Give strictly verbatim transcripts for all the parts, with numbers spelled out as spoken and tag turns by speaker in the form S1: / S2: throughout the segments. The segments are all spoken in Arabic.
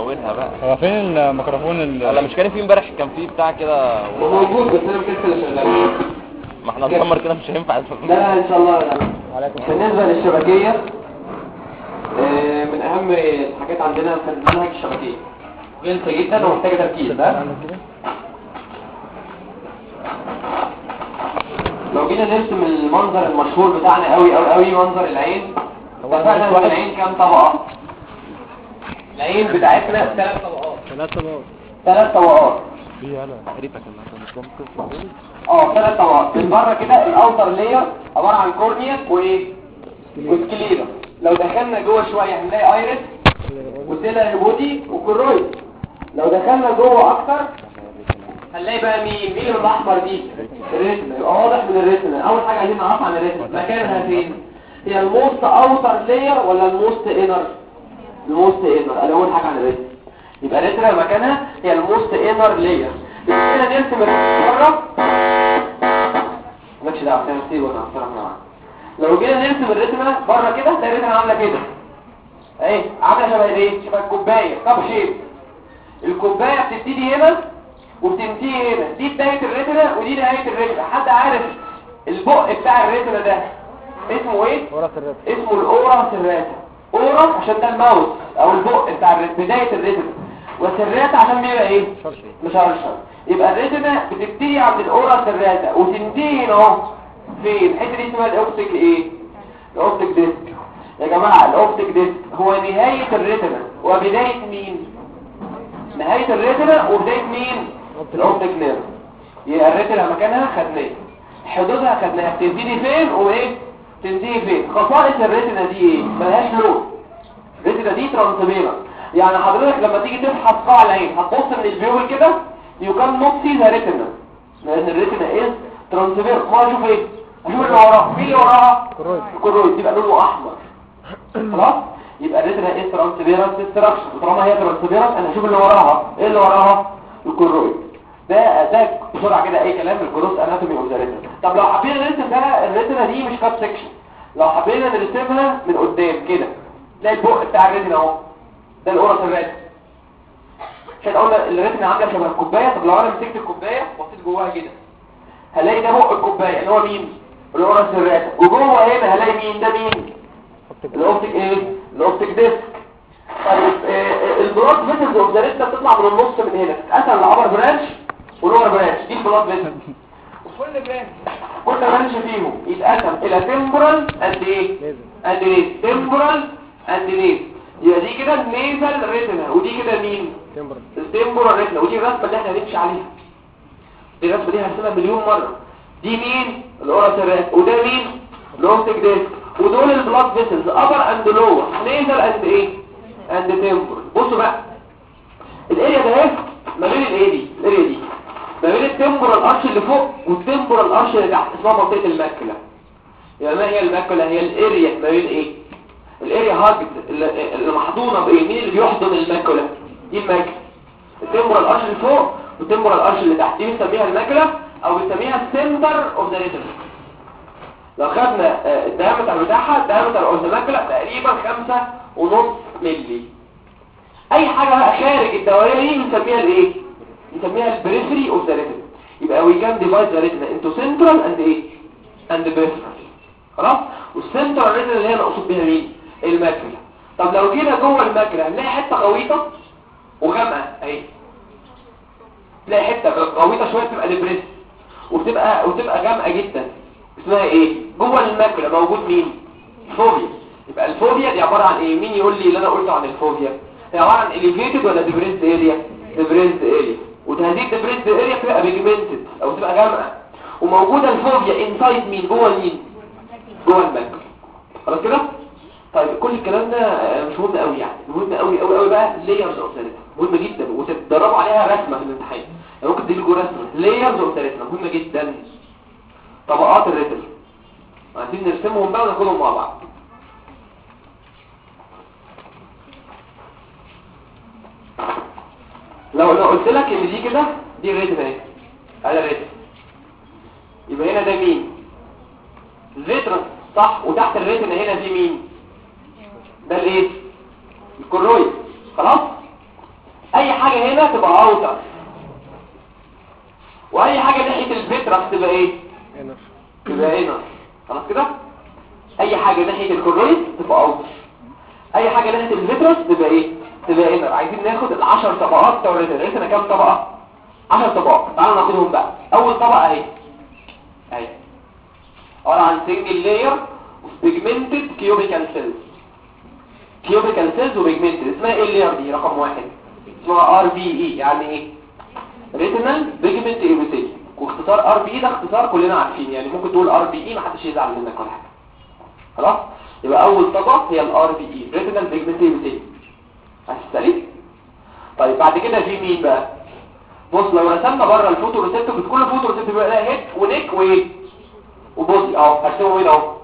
S1: ملونها بقى.
S2: هو فين الميكروفون اللي
S1: ولا مش كان في امبارح كان في بتاع كده
S3: موجود بس انا مكسل اشغله.
S1: ما احنا نكمر كده مش هينفع.
S3: لا ان شاء الله. بالنسبه للشبكيه من اهم الحاجات عندنا في المنهج الشبكيه غلطه جدا ومحتاجه تركيز. ده لو جينا نرسم المنظر المشهور بتاعنا قوي قوي قوي منظر العين. اتفقنا ان العين كام طبقه؟ العين بتاعتنا ثلاث طبقات.
S2: ثلاث طبقات
S3: ثلاث طبقات
S2: في انا
S1: قريبك المكان مش
S3: اه ثلاث طبقات. من بره كده الاوتر لير عباره عن كورنيا وايه وسكليرا. لو دخلنا جوه شويه هنلاقي ايرس وسيلا بودي وكرويد. لو دخلنا جوه اكتر هنلاقي بقى مين مين اللي بالاحمر دي؟ الريتنا. يبقى واضح من الريتنا. اول حاجه عايزين نعرفها عن الريتنا مكانها فين. هي الموست اوتر لير ولا الموست انر؟ الموست انر. انا اول حاجه عن الريتنا يبقى الريتنا مكانها هي الموست انر لير. يبقى كده نرسم بره مالكش دعوه انا هسيبه انا هتصرف معاك. لو جينا نرسم الريتنا بره كده تلاقي الريتنا عامله كده اهي، عامله شبه ايه؟ شبه الكوبايه كاب شيب. الكوبايه بتبتدي هنا وبتنتهي هنا. دي بدايه الريتنا ودي نهايه الريتنا. حد عارف البق بتاع الريتنا ده اسمه ايه؟
S2: اورا سيراتا.
S3: اسمه الاورا سيراتا. اورا عشان ده الماوس او البق بتاع الريتنا بدايه الريتنا، وسيراتا عشان بيبقى ايه؟ مشرشر. يبقى الريتنا بتبتدي عند الاورا سيراتا وتنتهي هنا اهو فين؟ الحته دي اسمها الاوبتيك ايه؟ الاوبتيك ديسك. يا جماعه الاوبتيك ديسك هو نهايه الريتنا وبدايه مين؟ نهايه الريتنا وبدايه مين؟ الاوبتيك نيرف. يبقى الريتنا مكانها خدناها، حدودها خدناها، بتبتدي فين وايه؟ تنتهي فين؟ خصائص الريتنا دي ايه؟ ملهاش لون. الريتنا دي ترانسبيرنت. يعني حضرتك لما تيجي تفحص قاع العين هتبص من الفيول كده you cannot see the retina لان الريتنا ايه؟ ترانسبيرنت. ما اشوف ايه؟ اشوف اللي وراها. مين اللي وراها؟
S2: كرويد.
S3: الكرويد يبقى لونه احمر. خلاص؟ يبقى الريتنا ايه؟ ترانسبيرنت ستراكشر. وطالما هي ترانسبيرنت انا هشوف اللي وراها. ايه اللي وراها؟ الكرويد. ده ده بسرعه كده اي كلام في الجروس اناتومي اوف ذا ريتنا. طب لو حبينا نرسم بقى الريتنا دي مش كات سكشن، لو حبينا نرسمها من قدام كده تلاقي البق بتاع الريتنا اهو. ده الاورا سيراتا. عشان قلنا الريتنا عامله شبه الكوبايه. طب لو انا مسكت الكوبايه وحطيت جواها كده هلاقي ده بق الكوبايه اللي هو مين؟ الاورا سيراتا. وجوه هنا هلاقي مين؟ ده مين؟ الاوبتيك ايه؟ الاوبتيك ديسك. طيب البلاد فيسلز اوف ذا ريتنا بتطلع من النص من هنا تتقسم لابر برانش ولور برانش. دي البلاد فيسلز. وكل برانش كل برانش فيهم يتقسم الى تمبورال اند ايه؟ اند نيز. تمبورال اند نيز. يبقى دي كده النيزل ريتنا ودي كده مين؟
S2: تمبرال.
S3: التمبورال ريتنا. ودي الرسمه اللي احنا هنمشي عليها. دي الرسمه دي هرسمها مليون مره. دي مين؟ الاورا سيراتا. وده مين؟ الاوبتيك ديسك. ودول البلاد فيسلز ابر اند لور نيزل اند ايه؟ اند تمبورال. بصوا بقى الاريا ده اهي ما بين الايه دي الاريا دي ما بين التمبورال ارش اللي فوق والتمبورال ارش اللي تحت اسمها منطقه الماكله. يبقى ما هي الماكله؟ هي الاريا ما بين ايه؟ الاريا هاجد اللي محضونه بايه؟ مين اللي بيحضن الماكله؟ دي الماكله. التمبورال ارش اللي فوق والتمبورال ارش اللي تحت دي بنسميها الماكله او بنسميها السنتر اوف ذا ريتنا. لو خدنا الدايمتر بتاعها الدايمتر اوف ذا ماكله تقريبا خمسة ونص مللي. اي حاجه بقى خارج الدوريه دي بنسميها الايه؟ بنسميها البريفري اوف ذا ريتنا. يبقى وي كان ديفايد ذا ريتنا انتو سنترال اند ايه؟ اند بريفرال. خلاص؟ والسنترال ريتنا اللي هي نقصد بيها مين؟ الماكله. طب لو جينا جوه الماكله هنلاقي حته غويطه وغامقه اهي. تلاقي حته غويطه شويه بتبقى ديبريس وبتبقى وبتبقى غامقه جدا اسمها ايه؟ جوه الماكله موجود مين؟ فوبيا. يبقى الفوبيا دي عباره عن ايه؟ مين يقول لي اللي انا قلته عن الفوبيا؟ هي عباره عن اليفيتد ولا ديبريسد اريا؟ ديبريسد اريا. وهذه الديبريسد اريا بتبقى بيجمنتد او تبقى غامقه وموجوده الفوبيا انسايد مين؟ جوه مين؟ جوه الماكله. خلاص كده؟ طيب كل الكلام ده مش مهم قوي يعني. مهم قوي قوي قوي بقى لايرز اوف ثيرابي. مهم جدا وتتدربوا عليها رسمه في الامتحان. يعني ممكن تجيب لكم رسمه لايرز اوف ثيرابي مهمه جدا. طبقات الريتنا عايزين نرسمهم بقى وناخدهم مع بعض. لو لو قلت لك ان دي كده دي الريتنا اهي ادي الريتنا يبقى هنا ده مين؟ الفيترس صح. وتحت الريتنا هنا دي مين؟ ده الايه؟ الكرويد. خلاص؟ اي حاجة هنا تبقى اوتر، واي حاجة ناحية الفيترس تبقى ايه؟ تبقى انر. خلاص كده؟ اي حاجة ناحية الكورنيت تبقى اوتر، اي حاجة ناحية الفيترس تبقى ايه؟ تبقى انر. عايزين ناخد العشر طبقات بتوع الريتنا. الريتنا كام طبقة؟ عشر طبقات. تعالوا ناخدهم بقى. اول طبقة اهي اهي عبارة عن سنجل لاير اوف بيجمنتد كيوبيكال سيلز. كيوبيكال سيلز وبيجمنتد. اسمها ايه اللاير دي؟ رقم واحد اسمها ار بي اي. يعني ايه؟ ريتينال بيجمنت ايبيثيليوم. واختصار ار بي اي ده اختصار كلنا عارفين، يعني ممكن تقول ار بي اي محدش يزعل منك ولا حاجه. خلاص؟ يبقى اول طبقه هي الار بي اي، ريتينال بيجمنت ايبيثيليوم. هتستلم؟ طيب بعد كده في مين بقى؟ بص لو رسمنا بره الفوتو ريسبتور، كل فوتو ريسبتور بيبقى لها هيد ونيك وايه وبودي اهو. هرسمه هنا اهو.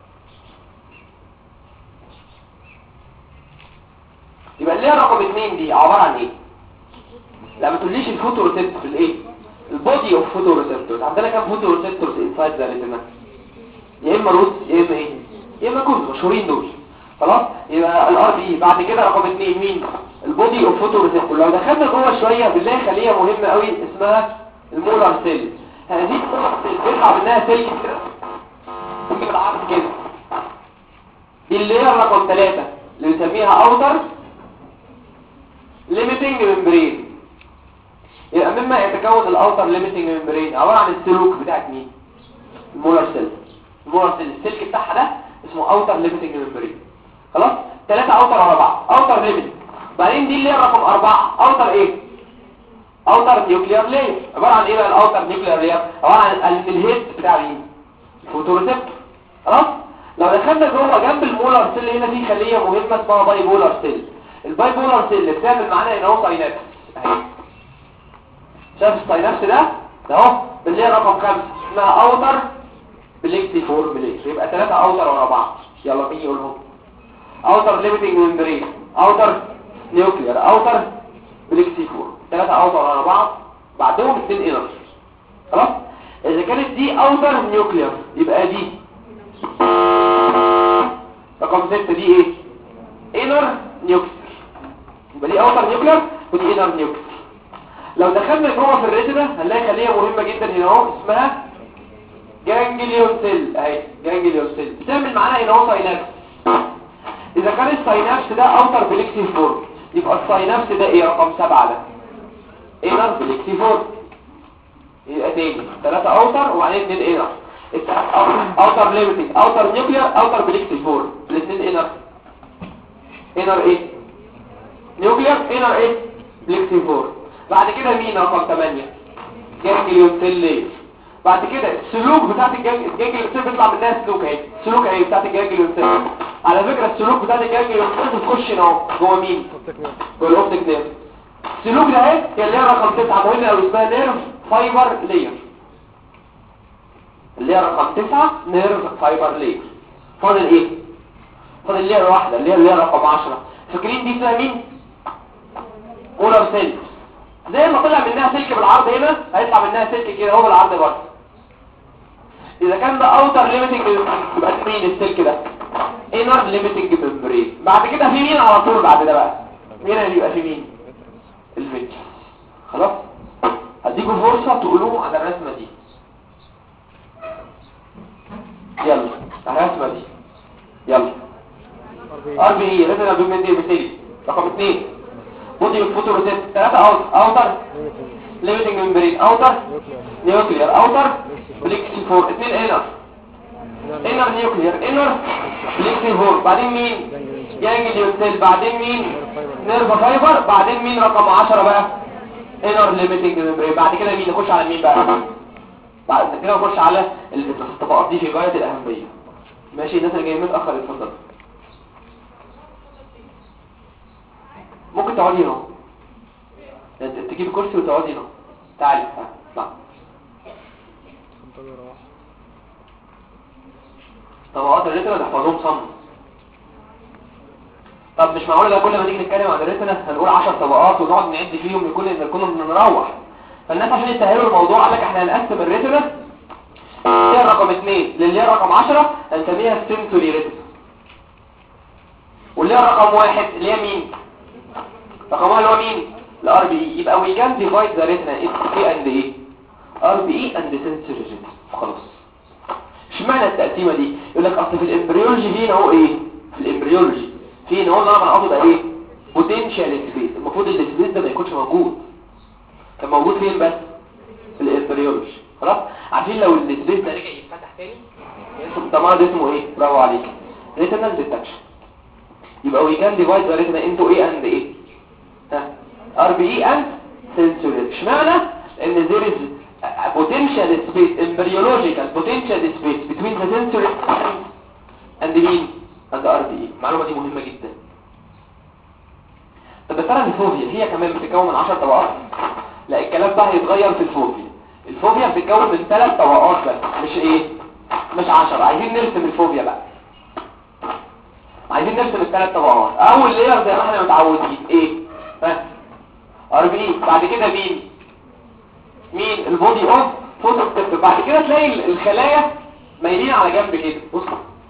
S3: يبقى اللي هي رقم اتنين دي عباره عن ايه؟ لا ما تقوليش الفوتو ريسبتور الايه؟ البودي اوف فوتو ريسبتورز. عندنا كام فوتو ريسبتورز انسايد ذا ريتنا؟ يا اما روس يا اما ايه؟ يا اما كوز. مشهورين دول. خلاص؟ يبقى الار بي. بعد كده رقم اتنين مين؟ البودي اوف فوتو ريسبتور. لو دخلنا جوه شويه بنلاقي خليه مهمه قوي اسمها المولار سيل. هذه المولار سيل بيطلع منها سيل كده تيجي بالعرض كده. دي اللي هي رقم ثلاثة اللي بنسميها اوتر ليميتنج ممبرين. يبقى مما يتكون الاوتر ليميتنج ممبرين عباره عن السلوك بتاعت مين؟ المولار سيل. المولار سيل السلك بتاعها ده اسمه اوتر ليميتنج ممبرين. خلاص؟ ثلاثة اوتر على بعض. اوتر ليميتنج. بعدين دي اللي هي رقم أربعة اوتر ايه؟ اوتر نيوكليار لاير. عباره عن ايه بقى الاوتر نيوكليار لاير؟ عباره عن الهيد بتاع مين؟ الفوتوريسبتور. خلاص؟ لو دخلنا جوه جنب المولار سيل هنا في خليه مهمه اسمها باي بولار سيل. الباي بولار سيل اللي بتعمل معانا هنا اهو ساينابس اهي. شايف الساينابس ده؟ ده اهو اللي هي رقم خمسة اسمها اوتر بليكسي فورميليشن. يبقى ثلاثة اوتر ورا بعض. يلا مين يقولهم؟ اوتر ليميتنج ممبرين، اوتر نيوكليار، اوتر بليكسي فور. ثلاثة اوتر ورا بعض بعدهم اثنين انر. خلاص؟ اذا كانت دي اوتر نيوكليار يبقى دي رقم ستة دي ايه؟ انر نيوكليار. يبقى دي اوتر نيوكليار ودي انر نيوكليار. لو دخلنا جوه في الريتنا هنلاقي خليه مهمه جدا هنا اهو اسمها جانجليون سيل اهي. جانجليون سيل بتعمل معانا هنا اهو ساينابس. اذا كان الساينابس ده اوتر بليكسي فور يبقى الساينابس ده ايه؟ رقم سبعة ده انر بليكسي فور. يبقى تاني ثلاثة اوتر وبعدين اثنين انر. اوتر ليميتنج، اوتر نيوكليار، اوتر بليكسي فور. الاثنين انر. انر ايه؟ نيوكليار. انر ايه؟ بليكسي فور. بعد كده مين رقم ثمانية؟ جانجليون سيل لاير. بعد كده السلوك بتاعت الجانجليون سيل بيطلع منها سلوك اهي. السلوك اهي بتاعت الجانجليون سيل. على فكرة السلوك بتاعت الجانجليون سيل بتخش هنا اهو جوه مين؟ جوه الاوبتيك نيرف. السلوك ده اهي هي اللي هي رقم تسعة مهمة قوي اسمها نيرف فايبر لاير. اللي هي رقم تسعة نيرف فايبر لاير. فاضل ايه؟ فاضل لاير واحدة اللي هي اللي هي رقم عشرة. فاكرين دي اسمها مين؟ مولار سيل. زي ما طلع منها سلك بالعرض هنا هيطلع منها سلك كده اهو بالعرض برضه. اذا كان ده اوتر ليميتنج يبقى مين السلك ده؟ انر ليميتنج ممبرين. بعد كده في مين على طول بعد ده بقى؟ مين اللي يبقى في مين؟ الفيترس. خلاص؟ هديكم فرصه تقولوا على الرسمه دي. يلا الرسمه دي يلا ار بي اي ريتنا بيجمنت ايبيثيليوم. رقم اثنين بودي فوتوريسبتور. ثلاثة اوتر ليميتنج ممبرين، اوتر نيوكليار، اوتر بليكسي فور. اثنين انر انر نيوكليار، انر بليكسي فور. بعدين مين؟ جانجليون سيل. بعدين مين؟ نيرف فايبر. بعدين مين رقم عشرة بقى؟ انر ليميتنج ممبرين. بعد كده مين؟ نخش على مين بقى؟ بعد كده نخش على الطبقات دي في غاية الأهمية. ماشي الناس اللي جايين متأخر اتفضل. ممكن تقعدي هنا تجيب كرسي وتقعدي هنا. تعالي تعالي. طبقات الريتنا نحفظهم صم. طب مش معقول ده كل ما نيجي نتكلم عن الريتنا هنقول عشر طبقات ونقعد نعد فيهم لكل ان كنا بنروح. فالناس عشان يسهلوا الموضوع قال لك احنا هنقسم الريتنا هي رقم اثنين للي هي رقم عشرة هنسميها سيمتوري ريتنا. واللي هي رقم واحد اللي هي مين؟ رقم واحد اللي هو مين؟ الار بي اي. يبقى we can divide the retina into A and ايه ار بي اي and sensory retina. خلاص. اشمعنى التقسيمه دي؟ يقول لك اصل في الامبريولوجي فين اهو ايه في الامبريولوجي فين هو اللي انا قصدي بقى ايه بوتنشال سبيس. المفروض السبيس ده ما يكونش موجود، كان موجود فين بس في الامبريولوجي. خلاص. عارفين لو السبيس ده رجع يتفتح تاني اسمه التمرض ده اسمه ايه؟ برافو عليك، ريتينال ديتكشن. يبقى we can divide the retina into A and ايه ها ار بي اي and sensory. اشمعنى؟ ان there is a potential space, embryological potential space between the sensory and the mean and the ار بي اي. المعلومه دي مهمه جدا. طب ترى الفوبيا هي كمان بتتكون من عشر طبقات؟ لا، الكلام ده هيتغير في الفوبيا. الفوبيا بتتكون من ثلاث طبقات بس، مش ايه مش عشرة. عايزين نرسم الفوبيا بقى، عايزين نرسم الثلاث طبقات. اول لير زي ما احنا متعودين ايه ها ار بي اي. بعد كده مين مين البودي اوف فوتوستيب. بعد كده تلاقي الخلايا مايلين على جنب كده. بص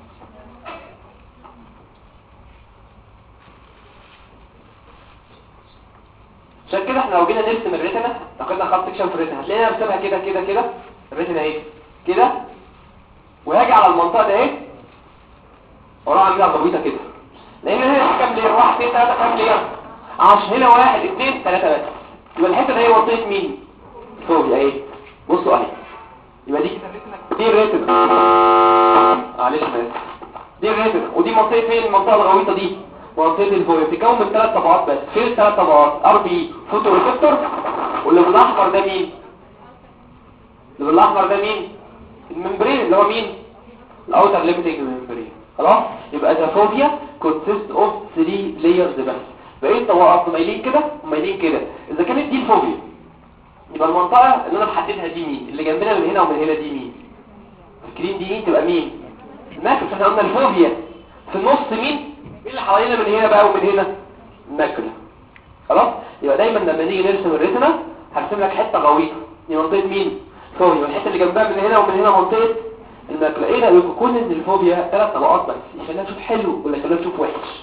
S3: عشان كده احنا لو جينا نرسم الريتنا، لو خدنا خط سكشن في الريتنا هتلاقينا نرسمها كده كده كده. الريتنا اهي كده، وهاجي على المنطقه ده اهي وراها عاملها ضبيطه كده. لان هنا كام لير؟ واحد اثنين ثلاثه. كام لير؟ عشرة. هنا واحد اثنين ثلاثه بس. يبقى الحته اللي هي منطقه مين؟ فوبيا اهي. بصوا اهي. يبقى دي دي الريتنا. معلش بس دي الريتنا. ودي منطقه فين؟ المنطقه الغويطه دي منطقه الفوبيا. بتتكون من ثلاث طبقات بس. فين الثلاث طبقات؟ ار بي فوتو ريسبتور. واللي بالاحمر ده مين؟ اللي بالاحمر ده مين؟ الممبرين اللي هو مين؟ الاوتر ليميتنج ممبرين. خلاص. يبقى the phobia consists of three layers بس. بقيت طبقات مايلين كده ومايلين كده. اذا كانت دي الفوبيا يبقى المنطقه اللي انا بحددها دي مين؟ اللي جنبنا من هنا ومن هنا دي مين؟ الكريم دي مين؟ تبقى مين؟ الماكله. احنا قلنا الفوبيا في النص مين؟ مين اللي حوالينا من هنا بقى ومن هنا؟ الماكله. خلاص. يبقى دايما لما نيجي نرسم الريتنا هرسم لك حته غويطه دي منطقه مين؟ فوبيا. والحته اللي جنبها من هنا ومن هنا منطقه الماكله. ايه ده؟ يكون ان الفوبيا ثلاث طبقات بس يخلينا نشوف حلو ولا يخلينا نشوف وحش؟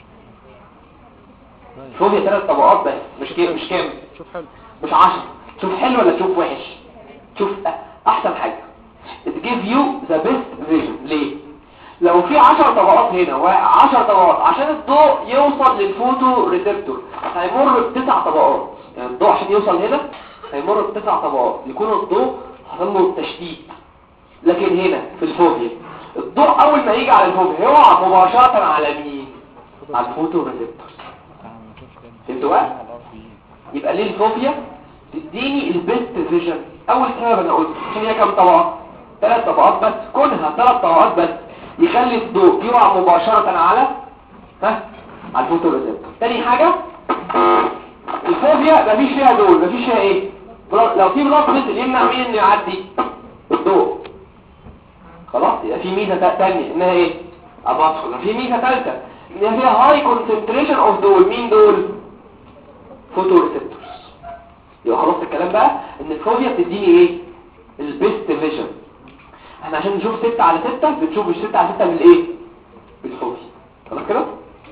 S3: الفوبيا ثلاث طبقات بس، مش كام مش كام
S2: شوف حلو
S3: مش عشرة. تشوف حلو ولا تشوف وحش؟ تشوف احسن حاجه. it gives you the best vision. ليه؟ لو في عشر طبقات هنا وعشر طبقات عشان الضوء يوصل للفوتو ريسبتور هيمر بتسع طبقات. يعني الضوء عشان يوصل هنا هيمر بتسع طبقات، يكون الضوء حصل له تشتيت. لكن هنا في الفوبيا الضوء اول ما يجي على الفوبيا هيقع مباشره على مين؟ على الفوتو ريسبتور. فهمتوا بقى؟ يبقى ليه الفوبيا تديني البيست فيجن؟ اول سبب انا قلت عشان هي كام طبقه؟ ثلاث طبقات بس. كونها ثلاث طبقات بس يخلي الضوء يقع مباشره على ها على الفوتو ريسبتور. تاني حاجه الفوبيا مفيش فيها دول، مفيش فيها ايه؟ لو في بلاط مثل يمنع مين انه يعدي؟ الضوء. خلاص. يبقى في ميزه ثانيه انها ايه؟ اباطفل. في ميزه ثالثه انها فيها هاي كونسنتريشن اوف دول. مين دول؟ فوتو ريسبتورز. يبقى خلاص الكلام بقى ان الفوبيا بتديني ايه؟ البيست فيجن. احنا عشان نشوف ستة على ستة بنشوف مش ستة على ستة من الايه؟ بالفوبيا. خلاص كده.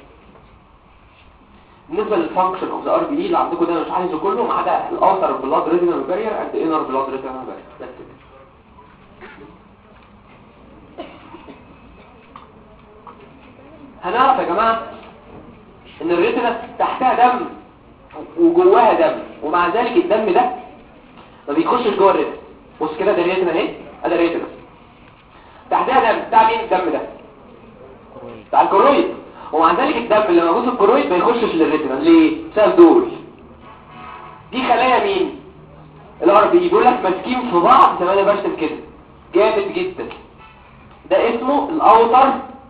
S3: بالنسبه للفانكشن اوف ذا ار بي اي اللي عندكم ده انا مش عايزه كله ما عدا الاوتر بلاد ريتينال بارير اند انر بلاد ريتينال بارير بس كده. هنعرف يا جماعه ان الريتنا تحتها دم وجواها دم، ومع ذلك الدم ده ما بيخشش جوه الريتنا. بص كده ده الريتنا اهي، ادي الريتنا تحتها دم. بتاع مين الدم ده؟ بتاع الكرويد. ومع ذلك الدم اللي موجود في الكرويد ما يخشش للريتنا. ليه؟ بسبب دول. دي خلايا مين؟ الار بي. بيقول لك ماسكين في بعض زي ما انا برسم كده جامد جدا. ده اسمه الاوتر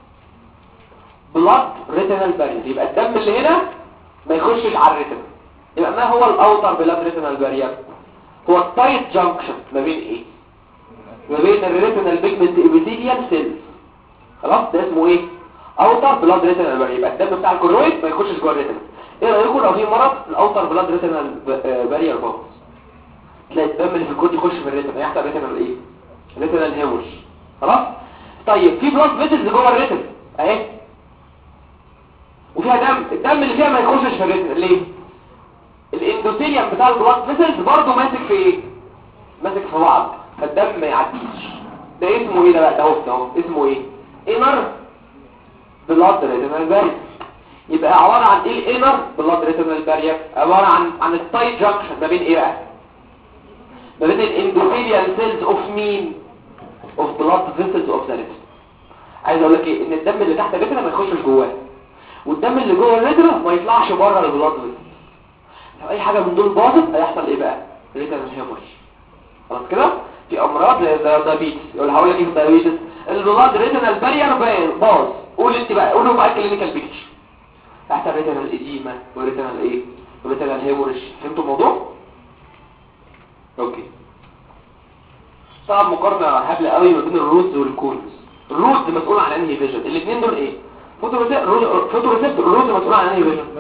S3: بلاد ريتينال بارير. يبقى الدم اللي هنا ما يخشش على الريتنا. يبقى ما هو الاوتر بلاد ريتينال بارير؟ هو التايت جانكشن ما بين ايه؟ ما بين الريتينال بيجمنت ابيثيليال سيلز. خلاص. ده اسمه ايه؟ اوتر بلاد ريتينال بارير. يبقى الدم بتاع الكرويد ما يخشش جوه الريتنا. ايه رايكم لو في مرض الاوتر بلاد ريتينال بارير باظ؟ تلاقي الدم اللي في الكرويد يخش في الريتنا يحصل ريتينال ايه؟ ريتينال هيموج. خلاص. طيب في بلاد فيسلز جوه الريتنا اهي وفيها دم. الدم اللي فيها ما يخشش في الريتنا. ليه؟ الاندوثيليوم بتاع البلاد فيسلز برضه ماسك في ايه؟ ماسك في بعض، فالدم ما يعديش. ده اسمه ايه ده بقى؟ ده اهو ده اهو اسمه ايه؟ انر بلاد ريتينال بارير. يبقى عباره عن ايه الانر بلاد ريتينال بارير؟ عباره عن عن التايت جانكشن ما بين ايه بقى؟ ما بين الاندوثيليال سيلز اوف مين؟ اوف بلاد فيسلز اوف ذا ريتنا. عايز اقول لك ايه؟ ان الدم اللي تحت الريتنا ما يخشش جواه، والدم اللي جوه الريتنا ما يطلعش بره البلاد فيسلز. لو اي حاجه من دول باظت هيحصل ايه بقى؟ ريتنا هيموريج. خلاص كده؟ في امراض زي الدايابيتس، يقول هقول لك ايه الدايابيتس؟ البلاد ريتينال بارير باظ. قول انت بقى، قولوا بقى الكلينيكال بيكتشر. تحت الريتينال ايديما وريتينال ايه؟ وريتينال هيموريج. فهمتوا الموضوع؟ اوكي. طبعا مقارنه هبله قوي ما بين الرودز والكونز. الرودز مسؤول عن انهي فيجن؟ الاثنين دول ايه؟ فوتوريسبتور. فوتوريسبتور الرودز مسؤول عن انهي فيجن؟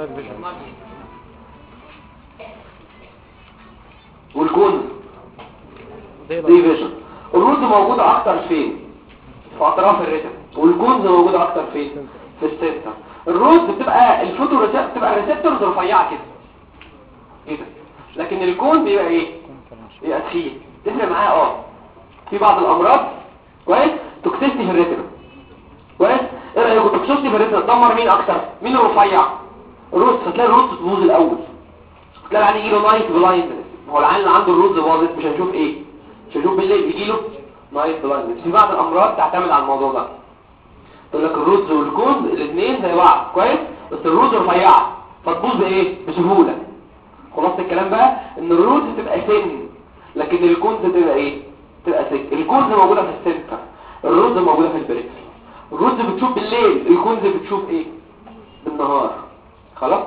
S3: والكونز دي فيجن. الرودز موجوده اكتر فين؟ في اطراف الريتنا، والكونز موجوده اكتر فين؟ في السنتر. الرودز بتبقى الفوتوريسبتور بتبقى ريسبتورز رفيعه كده كده، لكن الكون بيبقى ايه؟ بيبقى تخين. تفرق معاه اه في بعض الامراض كويس توكسيستي في الريتنا. كويس؟ ايه رايكم توكسيستي في الريتنا تدمر مين اكتر؟ مين الرفيع؟ الرودز. هتلاقي الرودز تبوظ الاول، هتلاقي العين يجيله نايت بلايندنس. هو العين اللي عنده الرودز باظت مش هنشوف ايه؟ مش هنشوف بالليل، يجيله نايت بلايندنس. في بعض الامراض تعتمد على الموضوع ده، تقول لك الرودز والكونز الاثنين زي بعض كويس، بس الرودز رفيعه فتبوظ بايه؟ بسهوله. خلاص الكلام بقى ان الرودز تبقى سن، لكن الكونز تبقى ايه؟ تبقى سن. الكونز موجوده في السنتر، الرودز موجوده في البريفري. الرودز بتشوف بالليل، الكونز بتشوف ايه؟ بالنهار. خلاص.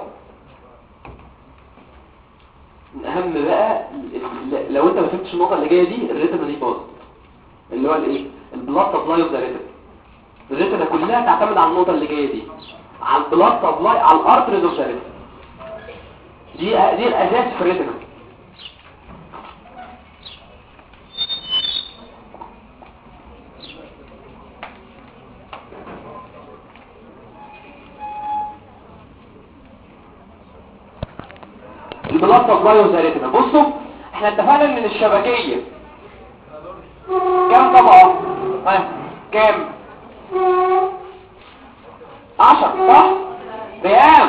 S3: اهم بقى لو انت ما فهمتش النقطه اللي جايه دي، الريتنا دي باظت، اللي هو الايه؟ البلاد سبلاي اوف ذا ريتنا. الريتنا كلها تعتمد على النقطه اللي جايه دي، على البلاد سبلاي، على الارتريز اوف ذا ريتنا. دي دي الاساس في الريتنا. البلاد سبلاي اوف ذا ريتنا. بصوا احنا اتفقنا ان الشبكيه كام طبقه؟ ها كام؟ عشرة صح؟ ريام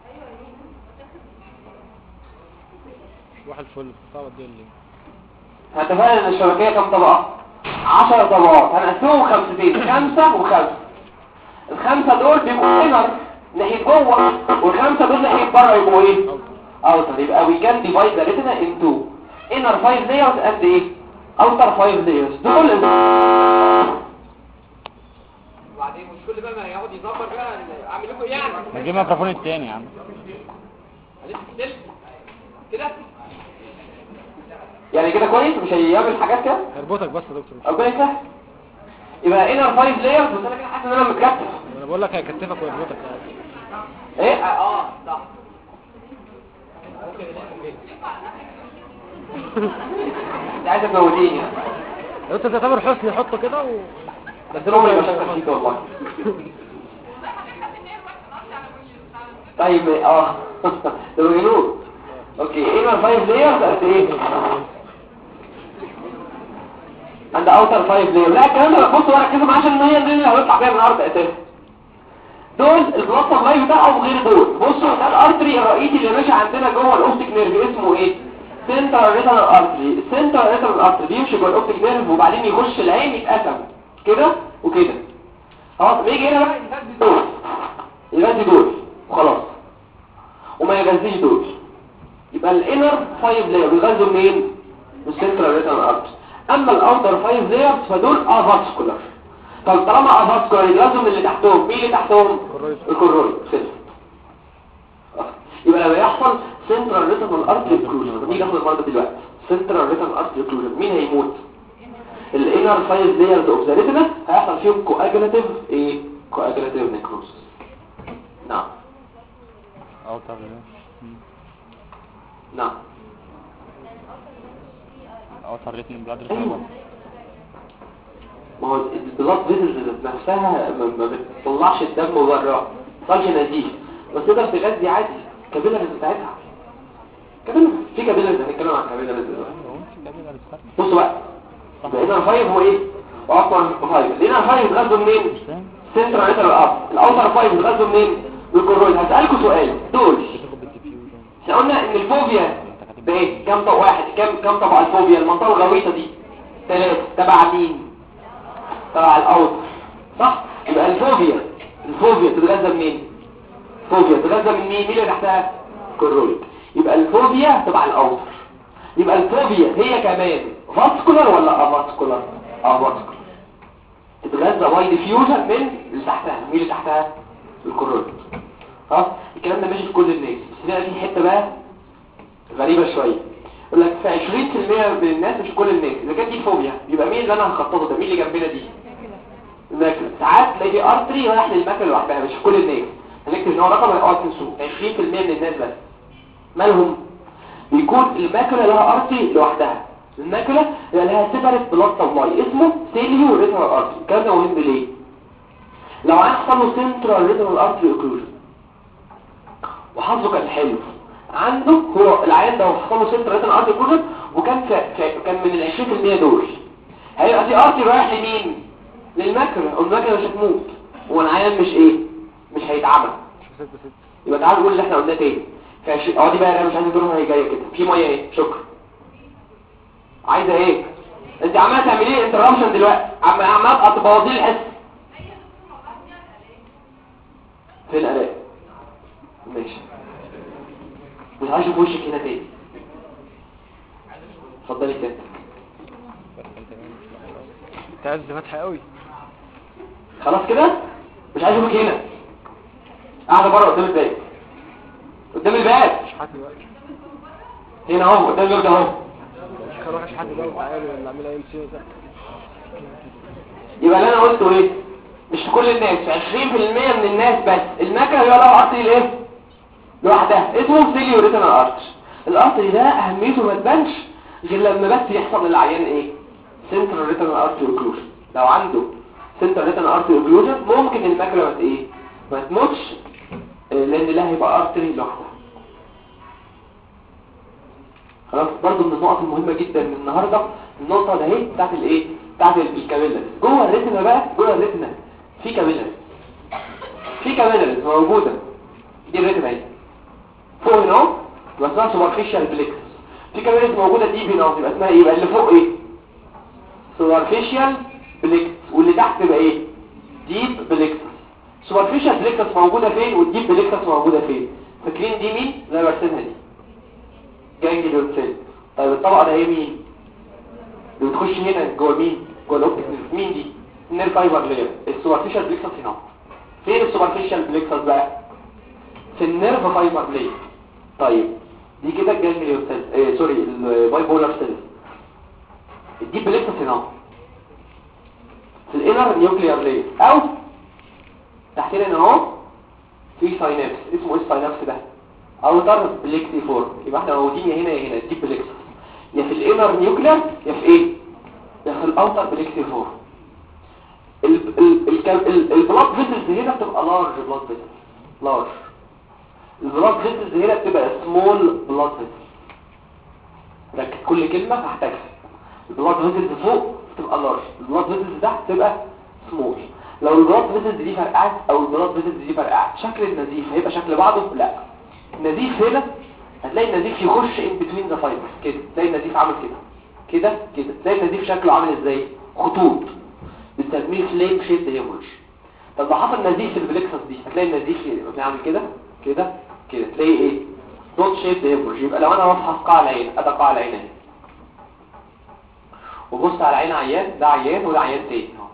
S2: واحد فل طبعا دي اللي
S3: هتفقنا ان الشبكيه كام طبقه؟ عشر طبقات. هنقسمهم خمستين، خمسة وخمسة. الخمسة دول بيبقوا انر ناحية جوه، والخمسة دول ناحية بره يبقوا ايه؟ outer. يبقى we can divide the retina into inner five layers and ايه؟ outer five layers. دول
S4: وبعدين مش كل بقى ما يقعد يظبط بقى اعمل لكم ايه يعني؟
S2: نجيب الميكروفون التاني يا عم.
S4: هلف كده كده
S3: يعني كده كويس؟ مش هيعمل حاجات كده؟
S2: اربطك بس يا دكتور.
S3: ربنا يسهل. يبقى inner five layers. بس انا كده حاسس ان انا متكتف.
S2: انا بقول لك هيكتفك ويربطك.
S3: ايه؟
S4: اه صح.
S3: انت عايز تموتيني
S2: لو انت تعتبر حسني حطه كده و
S3: بس الامر مش هتفهم فيك والله. طيب اه ده مجنون. اوكي ايه ما فايف لايرز قد ايه؟ عند اوتر فايف لاير. لا الكلام ده بصوا ركزوا معاه عشان هي اللي هنطلع بيها النهارده اساسا. دول البلاد سبلاي بتاعهم غير دول. بصوا ده الارتري الرئيسي اللي ماشي عندنا جوه الاوبتيك نيرف اسمه ايه؟ سنترال ريتينال ارتري. السنترال ريتينال ارتري بيمشي جوه الاوبتيك نيرف وبعدين يخش العين يتقسم كده وكده. خلاص بيجي هنا بقى يغذي دول، يغذي دول وخلاص، وما يغذيش دول. يبقى الانر فايف لاير بيغذوا منين؟ من السنترال ريتينال ارتري. اما الاوتر فايف لايرز فدول افاسكولار. طب طالما افاسكولار يغذوا من اللي تحتهم. مين اللي تحتهم؟ الكورويد. يبقى لما يحصل سنترال ريتينال ارتري اوكلوجن، نيجي ناخد المرض دلوقتي. سنترال ريتينال ارتري اوكلوجن مين هيموت؟ الانر فايف لايرز اوف ذا ريتنا هيحصل فيهم كواجولاتيف ايه؟ كواجولاتيف نيكروسس. نعم
S2: اوتر
S3: نعم
S2: اوتر ريتن بلاد
S3: ايوه. ما هو البلاد فيزلز نفسها ما بتطلعش الدم بره، ما بتطلعش نزيف، بس تقدر تغذي عادي الكابيلاريز بتاعتها. كابيلاريز في كابيلاريز هنتكلم عن كابيلاريز دلوقتي. بصوا بقى الانر فايف هو ايه واكبر فايف. الانر فايف بيتغذوا منين؟ سنترال ريتال اب. الاوتر فايف بيتغذوا منين؟ بالكورويد. هسألكوا سؤال دول احنا قلنا ان الفوبيا ده ايه كام طبق واحد كام كام طبقه الفوبيا المنطقه الغويطه دي ثلاثه تبع مين؟ تبع الاوتر صح. يبقى الفوبيا الفوبيا تتغذى منين؟ فوبيا تتغذى من مين؟ مين اللي تحتها؟ كورويد. يبقى الفوبيا تبع الاوتر. يبقى الفوبيا هي كمان فاسكولار ولا افاسكولار؟ افاسكولار. تتغذى باي ديفيوجن من اللي تحتها. مين اللي تحتها؟ الكورويد. خلاص الكلام ده ماشي في كل الناس. بس هنا في حته بقى غريبه شويه. يقول لك في عشرين في المية من الناس مش كل الناس. اذا كانت دي فوبيا يبقى مين اللي انا هخططه ده؟ مين اللي جنبنا دي؟ الماكله. ساعات تلاقي دي ارتري رايح للماكله لوحدها مش في كل الناس. هنكتب ان هو رقم الاول تنسوه عشرين في المية من الناس بس. مالهم؟ بيكون الماكله لها ارتري لوحدها. الماكله لها سيبريت بلاد سبلاي اسمه سيليو ريتنال ارتري. الكلام ده مهم ليه؟ لو هيحصل له سنترال ريتنال ارتري اوكلوجن وحظه كان حلو عنده هو العيان ده حصل له سنترال ريتنال ارتري اوكلوجن وكان في كان من ال عشرين في المية دول هيبقى في ارتري رايح لمين؟ للماكله. والماكله مش هتموت والعيان مش ايه؟ مش هيتعمل. يبقى تعالوا نقول اللي احنا قلناه تاني. فاشي اه دي بقى انا مش عايز اقولها هي جايه كده في ميه ايه شكرا عايزه ايه انت عماله تعملي ايه انترابشن دلوقتي عم عماله تبوظي لي الحس في الاداء ماشي مش عايز اشوف وشك هنا تاني اتفضلي كده
S2: انت عايز فتحه قوي
S3: خلاص كده مش عايز اشوفك هنا قاعده بره قدام الباب قدام الباب
S2: مش حد دلوقتي
S3: هنا اهو قدام الباب ده اهو
S2: مش هروح حد دلوقتي تعالى ولا اعملها ام سي ده.
S3: يبقى اللي انا قلته ايه مش في كل الناس عشرين في المية من الناس بس الماكله اللي لها ارتري الايه لوحدها اسمه سيليو ريتنال ارتري. الارتري ده اهميته ما تبانش غير لما بس يحصل للعيان ايه سنترال ريتنال ارتري اوكلوجن. لو عنده سنترال ريتنال ارتري اوكلوجن ممكن الماكله ما ايه ما تموتش لان لها هيبقى ارتري لوحدها. خلاص برضو من النقط المهمه جدا من النهارده النقطه ده اهي بتاعت الايه بتاعت الكابيلاريز. جوه الريتنا بقى جوه الريتنا في كابيلاريز في كابيلاريز موجوده دي الريتنا اهي فوق هنا اهو يبقى اسمها سوبرفيشال بليكس. في كابيلاريز موجوده دي هنا اهو يبقى اسمها ايه يبقى اللي فوق ايه سوبرفيشال بليكس واللي تحت تبقى ايه ديب بليكس. سوبرفيشال بليكس موجوده فين والديب بليكس موجوده فين؟ فاكرين دي مين زي ما برسمها دي جانجليون سيل. طيب الطبقه ده ايه مين اللي بتخش هنا جوه مين جوه الاوبتيك نيرف؟ مين دي النيرف فايبر لاير. السوبرفيشال بليكس هنا فين السوبرفيشال بليكس بقى في النيرف فايبر لاير. طيب دي كده الجانجليون سيل ايه سوري الباي بولار سيل. الديب بليكس هنا في الانر نيوكليار لاير او تحتنا هنا اهو في ساينابس اسمه ايه الساينابس ده اوتر بليكسي فورم. يبقى احنا موجودين يا هنا يا هنا الديب بليكس يا في الانر نيوكلير يا في ايه يا في الاوتر بليكسي فورم. البلاد فيسلز هنا بتبقى لارج بلاد فيسلز لارج. البلاد فيسلز هنا بتبقى سمول بلاد فيسلز. ركز كل كلمه هحتاجها. البلاد فيسلز فوق بتبقى لارج البلاد فيسلز تحت بتبقى سمول. لو البلاد فيسلز دي فرقعت او البلاد فيسلز دي فرقعت شكل النزيف هيبقى شكل بعضه لا. النزيف هنا هتلاقي النزيف يخش ان بتوين ذا فايبرز كده تلاقي النزيف عامل كده كده كده تلاقي النزيف شكله عامل ازاي خطوط بنسميه فليم شيب هيموريج. طب لو حصل نزيف في البليكسس دي هتلاقي النزيف عامل كده كده كده تلاقي ايه دوت شيب هيموريج. يبقى لو انا بفحص قاع العين ادي قاع العين اهي وبص على عين عيان ده عيان وده عيان تاني اهو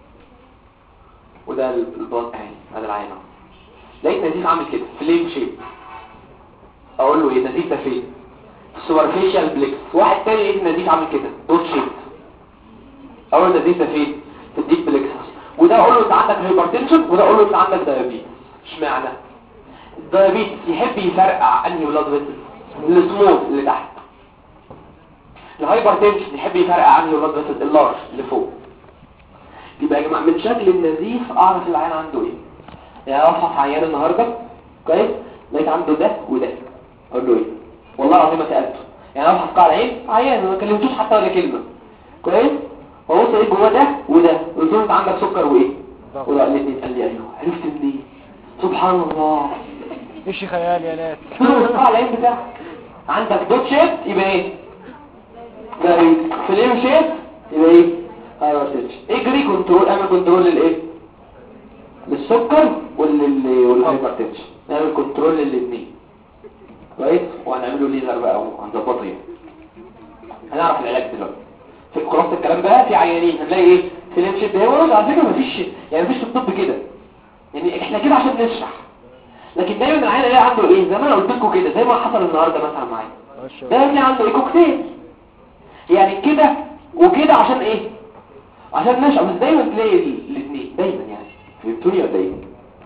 S3: وده البلط اهي ادي العين اهو لقيت نزيف عامل كده فليم شيب. اقول له ايه النزيف ده فين؟ السوبرفيشال بليكس. واحد تاني لقيت النزيف عامل كده دوت شيب. اقول له النزيف ده فين؟ في الديب بليكس. وده اقول له انت عندك هايبرتنشن وده اقول له انت عندك دايابيتس. اشمعنى؟ الدايابيتس يحب يفرقع انهي بلاد فيسل السمول اللي تحت. الهايبرتنشن يحب يفرقع انهي بلاد فيسل اللارج اللي فوق. يبقى يا جماعه من شكل النزيف اعرف العيان عنده ايه. يعني افحص عيان النهارده كويس لقيت عنده ده وده اقول له ايه والله العظيم ما سالته، يعني انا بحث على العين عيان ما كلمتوش حتى ولا كلمه كويس. فبص ايه جوه ده وده، قلت له انت عندك سكر وايه ولا الاثنين؟ قال لي ايوه. عرفت منين؟ سبحان الله،
S2: ايش خيال يا ناس.
S3: بص على العين بتاعك، عندك دوت شيب يبقى ايه دايركت، فليم شيب يبقى ايه هايبرتنشن. اجري كنترول، اعمل كنترول للايه للسكر واللي والهايبرتنشن، نعمل كنترول للاثنين كويس. وهنعمله ليزر بقى وهنظبطه يعني. هنعرف العلاج دلوقتي. في خلاصه الكلام بقى في عيانين هنلاقي ايه فليم شيب هيموريج. على فكره مفيش يعني مفيش في الطب كده، يعني احنا كده عشان نشرح، لكن دايما العيان اللي عنده ايه زي ما انا قلت لكم كده، زي ما حصل النهارده مثلا معايا، دايما عنده ايه كوكتيل يعني كده وكده عشان ايه عشان نشرح. بس دايما تلاقي الاثنين دايما يعني في الدنيا دايما.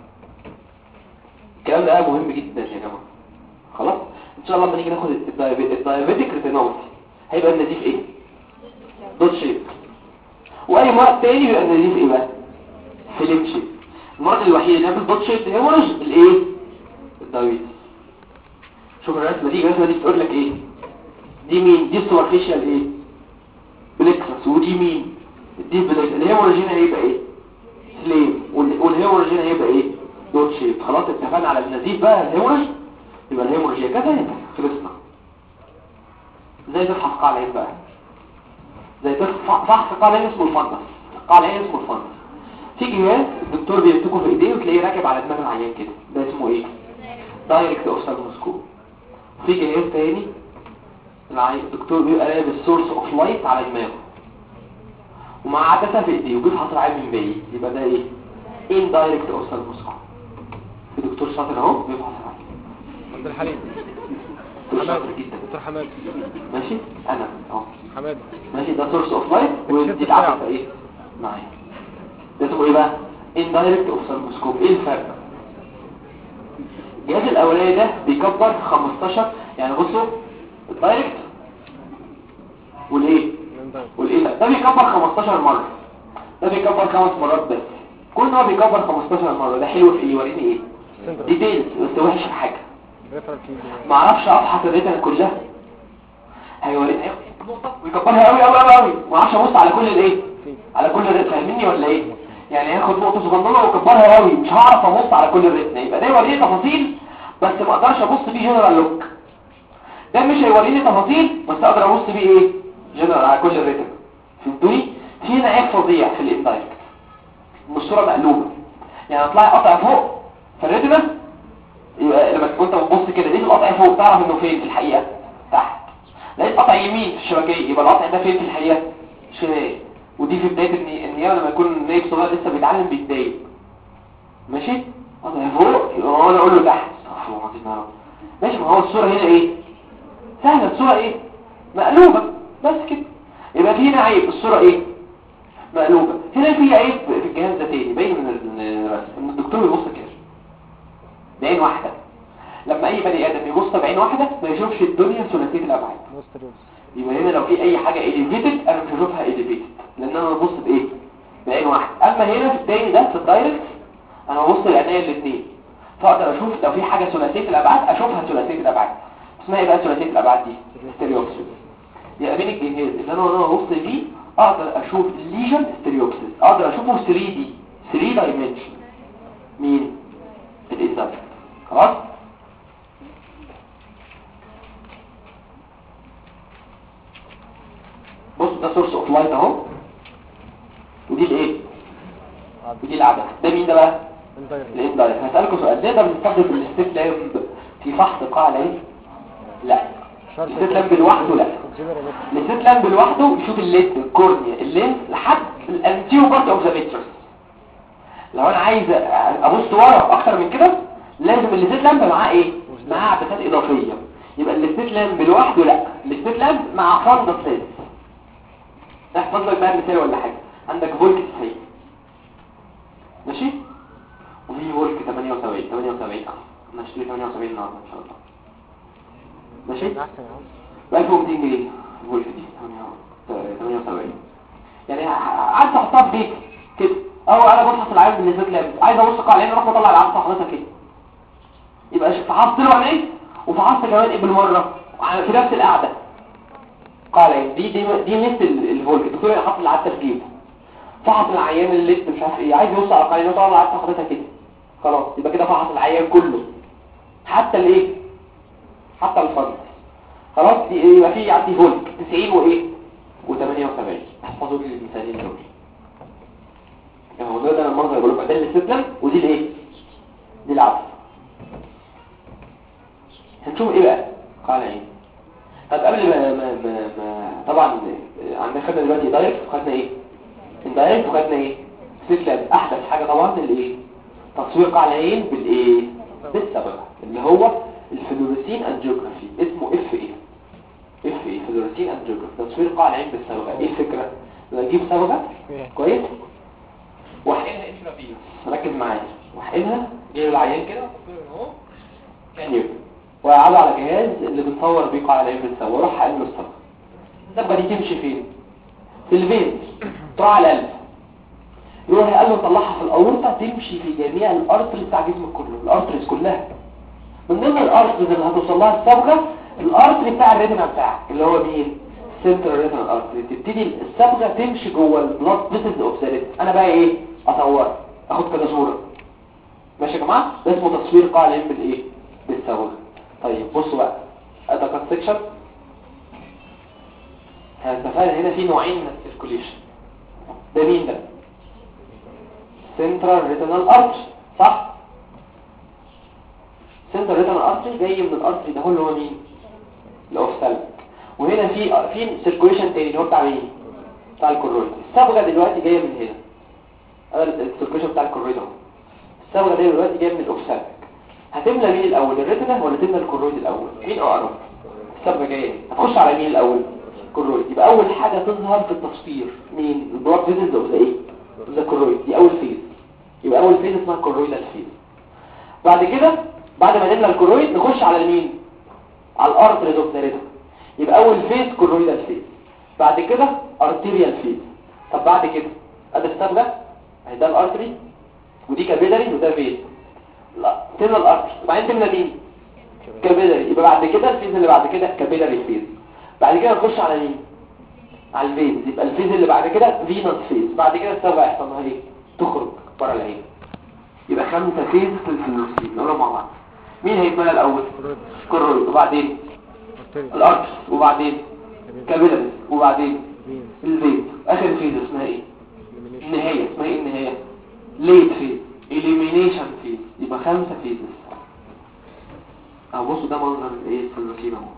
S3: الكلام ده مهم جدا يا جماعه. خلاص ان شاء الله لما نيجي ناخد الدايابيتيك ريتينوباثي هيبقى النزيف ايه دوت شيب، واي مرض تاني بيبقى النزيف ايه بقى فيلم شيب. المرض الوحيد اللي يعمل دوت شيب هيموريج الايه الدايابيتس. شوف الرسمه دي، الرسمه دي بتقول لك ايه، دي مين؟ دي سوبرفيشال ايه بليكسس، ودي مين؟ دي بليكسس. الهيموريج هنا هيبقى ايه سليم، والهيموريج هنا هيبقى ايه دوت شيب. خلاص اتفقنا على النزيف بقى الهيموريج، يبقى الهيموريج كذا خلصنا. ازاي تفحص قاع العين بقى؟ زي فحص قاع العين اسمه الفندس. قاع العين اسمه الفندس. في جهاز الدكتور بيمسكه في ايديه وتلاقيه راكب على دماغ العيان كده، ده اسمه ايه دايركت اوفثالموسكوب. في جهاز تاني الدكتور بيبقى لابس سورس اوف لايت على دماغه ومع عدسه في ايديه وبيفحص العين من بعيد، يبقى ده ايه ان دايركت اوفثالموسكوب. في دكتور شاطر اهو بيفحص العين.
S2: عبد الحليم
S3: حماد جدا،
S2: دكتور حماد
S3: ماشي انا اهو
S2: حماد
S3: ماشي. ده سورس اوف لايت ودي العدسه ايه معايا، ده اسمه ايه بقى ان دايركت اوفثالموسكوب. ايه الفرق؟ الجهاز الاولاني ده بيكبر خمستاشر، يعني بصوا الدايركت والايه والايه ده, ده بيكبر خمستاشر مره، ده بيكبر خمس مرات بس. كل ما بيكبر خمستاشر مره ده حلو في ايه؟ يوريني ايه ديتيلز، بس وحش في حاجه ما اعرفش افحص الريتنا كلها، هيوريني ايه ويكبرها قوي قوي قوي قوي، ما اعرفش ابص على كل الايه على كل الريتنا. فاهميني ولا ايه؟ يعني هاخد نقطه صغننه وكبرها قوي، مش هعرف ابص على كل الريتنا. يبقى ده يوريني تفاصيل بس ما اقدرش ابص بيه جنرال لوك. ده مش هيوريني تفاصيل بس اقدر ابص بيه ايه جنرال على كل الريتنا. فهمتوني؟ في هنا عيب فظيع في الاندايركت ان الصوره مقلوبه، يعني اطلع قطع فوق في الريتنا لما كنت بتبص كده لقيت القطع فوق تعرف انه فين في الحقيقه تحت، لقيت قطع يمين في الشبكيه يبقى القطع ده فين في الحقيقه شمال. ودي في بدايه النيابه لما يكون النايب صغير لسه بيتعلم بيتضايق ماشي قطع فوق يبقى انا اقول له تحت ماشي. ما هو الصوره هنا ايه سهله، الصوره ايه مقلوبه بس كده. يبقى في هنا عيب الصوره ايه مقلوبه. هنا في عيب في الجهاز ده تاني باين من الرسم ان الدكتور بيبص كده بعين واحده. لما اي بني ادم يبص بعين واحده ما يشوفش الدنيا ثلاثيه الابعاد. يبقى هنا لو في اي حاجه ايليفيتد انا مش هشوفها ايليفيتد لان انا ببص بايه بعين واحده. اما هنا في التاني ده في الدايركت انا ببص بعينيا الاثنين، فاقدر اشوف لو في حاجه ثلاثيه الابعاد اشوفها ثلاثيه الابعاد. اسمها ايه بقى ثلاثيه الابعاد دي؟ ستيريوبسيس. يبقى بين الجهاز اللي انا وانا ببص فيه اقدر اشوف الليجن ستيريوبسيس، اقدر اشوفه ثري دي ثري دايمنشن. مين الانسان؟ خلاص بص ده سورس اوف لايت اهو، ودي الايه ودي العدسه. ده مين ده بقى الاندايركت. هسألكم سؤال، نقدر نستخدم الستيت لامب في فحص قاع العين؟ لا. الستيت لامب لوحده لا. الستيت لامب لوحده يشوف الليد الكورنيا اللينس لحد الانتيرو بارت اوف ذا فيترس. لو انا عايز ابص ورا اكتر من كده لازم الستيت لامب معاه ايه معاه عدسات اضافيه. يبقى الستيت لامب لوحده لا، الستيت لامب مع فندس لينس. احفظ لك بقى مثال ولا حاجه. عندك فولك تسعين ماشي، وفي فولك ثمانية وسبعين ثمانية وسبعين اه انا هشتري ثمانية وسبعين النهارده ان شاء الله ماشي ب ألف ومئتين جنيه الفولك دي ثمانية وسبعين. يعني عايز احطها في بيتي كده او انا بفحص العين بالنسبه لي عايز ابص قاع العين اروح اطلع العدسه حضرتك كده. يبقى فحصت له عينيه وفحصت كمان ايه بالمره وعلى في نفس القعده قال دي دي دي مثل الفولك الدكتور حاطط العدسه في جيبه فحص العيان اللي لسه مش عارف ايه عايز يوصل على القناه طبعا العدسه حاططها كده خلاص يبقى كده فحص العيان كله حتى الايه حتى الفرد خلاص يبقى في عندي فولك تسعين وايه وثمانية وسبعين احفظوا لي المثالين دول الموضوع ده المنظر بقول لكم ده الاستسلام ودي الايه دي العدسه هنشوف ايه بقى قال عين طب قبل ما, ما, ما, ما طبعا عندنا خدنا دلوقتي دايركت وخدنا ايه الدايركت وخدنا ايه استسلام احدث حاجه طبعا الايه تصوير قاع العين بالايه بالصبغه اللي هو الفلوريسين انجيوجرافي اسمه اف ايه اف ايه فلوريسين انجيوجرافي تصوير قاع العين بالصبغه ايه الفكره نجيب صبغه كويس واحقنها انترافيوس ركز معايا واحقنها جايب العيان كده اهو كان يبقى وقعدوا على جهاز اللي بنصور بيه قاع العين بالصبغه وراح حقن له الصبغه الصبغه دي تمشي فين في الفين تروح على القلب يروح قال له طلعها في الاورطه تمشي في جميع الارتريز بتاع جسمك كله الارتريز كلها من ضمن الارتريز اللي هتوصل لها الصبغه الارتري بتاع الريتنا بتاعك اللي هو مين سنترال ريتنال ارتري تبتدي الصبغه تمشي جوه البلاد فيسلز اوف ذا ريتنا انا بقى ايه اصور اخد كده صوره ماشي يا جماعه ده اسمه تصوير قاع العين بالايه بالصبغه طيب بصوا بقى ادي كات سيكشن هنتفقنا هنا في نوعين من السيركوليشن ده مين ده سنترال ريتنال ارتري صح سنترال ريتنال ارتري جاي من الارتري ده هو اللي هو مين الاوفثالميك وهنا في في سيركوليشن تاني اللي هو بتاع مين بتاع الكورويد الصبغه دلوقتي جايه من هنا هذا السيركوليشن بتاع الكورويد اهو الصبغه دي دلوقتي جايه من الاوفثالميك هتملى مين الاول الريتنا ولا تملى الكورويد الاول مين اقرب الصبغه جايه هتخش على مين الاول الكورويد يبقى اول حاجه تظهر في التصوير مين البلاد فيسلز اوف ذا ايه ذا كورويد دي اول فيز يبقى اول فيز اسمها كورويدال فيز بعد كده بعد ما نملى الكورويد نخش على مين على الارتريز اوف ذا ريتنا يبقى اول فيز كورويدال فيز بعد كده ارتيريال فيز طب بعد كده ادي الصبغه اهي ده الارتري ودي كابيلاري وده فيز لا تملى الارتري وبعدين تملى مين كابيلاري يبقى بعد كده الفيز اللي بعد كده كابيلاري فيز بعد كده نخش على مين على الفيز يبقى الفيز اللي بعد كده فينوس فيز بعد كده الصبغه يحصل لها ايه تخرج بره العين يبقى خمسه فيز في الفلوسين نقولهم مع بعض مين هيتملى الاول كورويد وبعدين الارتر وبعدين كابيلاري وبعدين الفيز اخر فيز اسمها ايه النهايه اسمها ايه النهايه ليت فيز اليمينيشن فيز يبقى خمسه فيز اهو بصوا ده منظر الايه الفلوسين اهو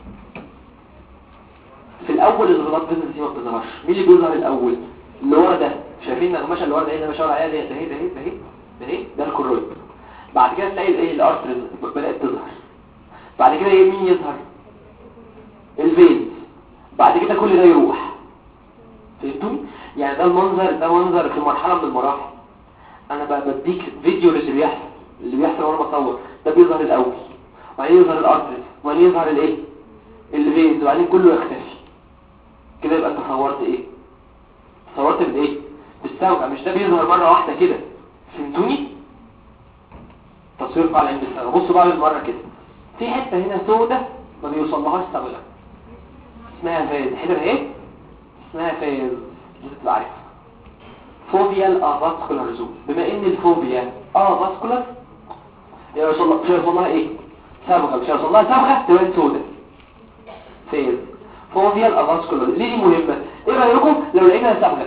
S3: في الاول الغلط بيزنس دي ما بتظهرش مين اللي بيظهر الاول اللي ورا ده شايفين القماشه اللي ورا ده اللي انا بشاور عليها دي ده اهي ده اهي ده اهي ده اهي ده الكورويد بعد كده تلاقي الايه الارتريز بدات تظهر بعد كده ايه مين يظهر الفينز بعد كده كل ده يروح فهمتوا يعني ده المنظر ده منظر في مرحله من المراحل انا بقى بديك فيديو اللي بيحصل اللي بيحصل وانا بصور ده بيظهر الاول وبعدين يظهر الارتريز وبعدين يظهر الايه الفينز وبعدين كله يختفي كده يبقى انت صورت ايه صورت بالايه بالصبغه مش ده بيظهر مره واحده كده فهمتوني تصوير قاع العين بالصبغه بصوا بقى بالمره كده في حته هنا سودة ما بيوصلهاش صبغه اسمها فاز الحته دي ايه اسمها فاز لازم تبقى عارفها فوبيال افاسكولار زون بما ان الفوبيا افاسكولار يبقى مش هيوصل لها ايه صبغه مش هيوصل لها صبغه تبقى سودة فاز فوبيال افاسكولار ليه دي مهمه ايه رايكم لو لقينا صبغه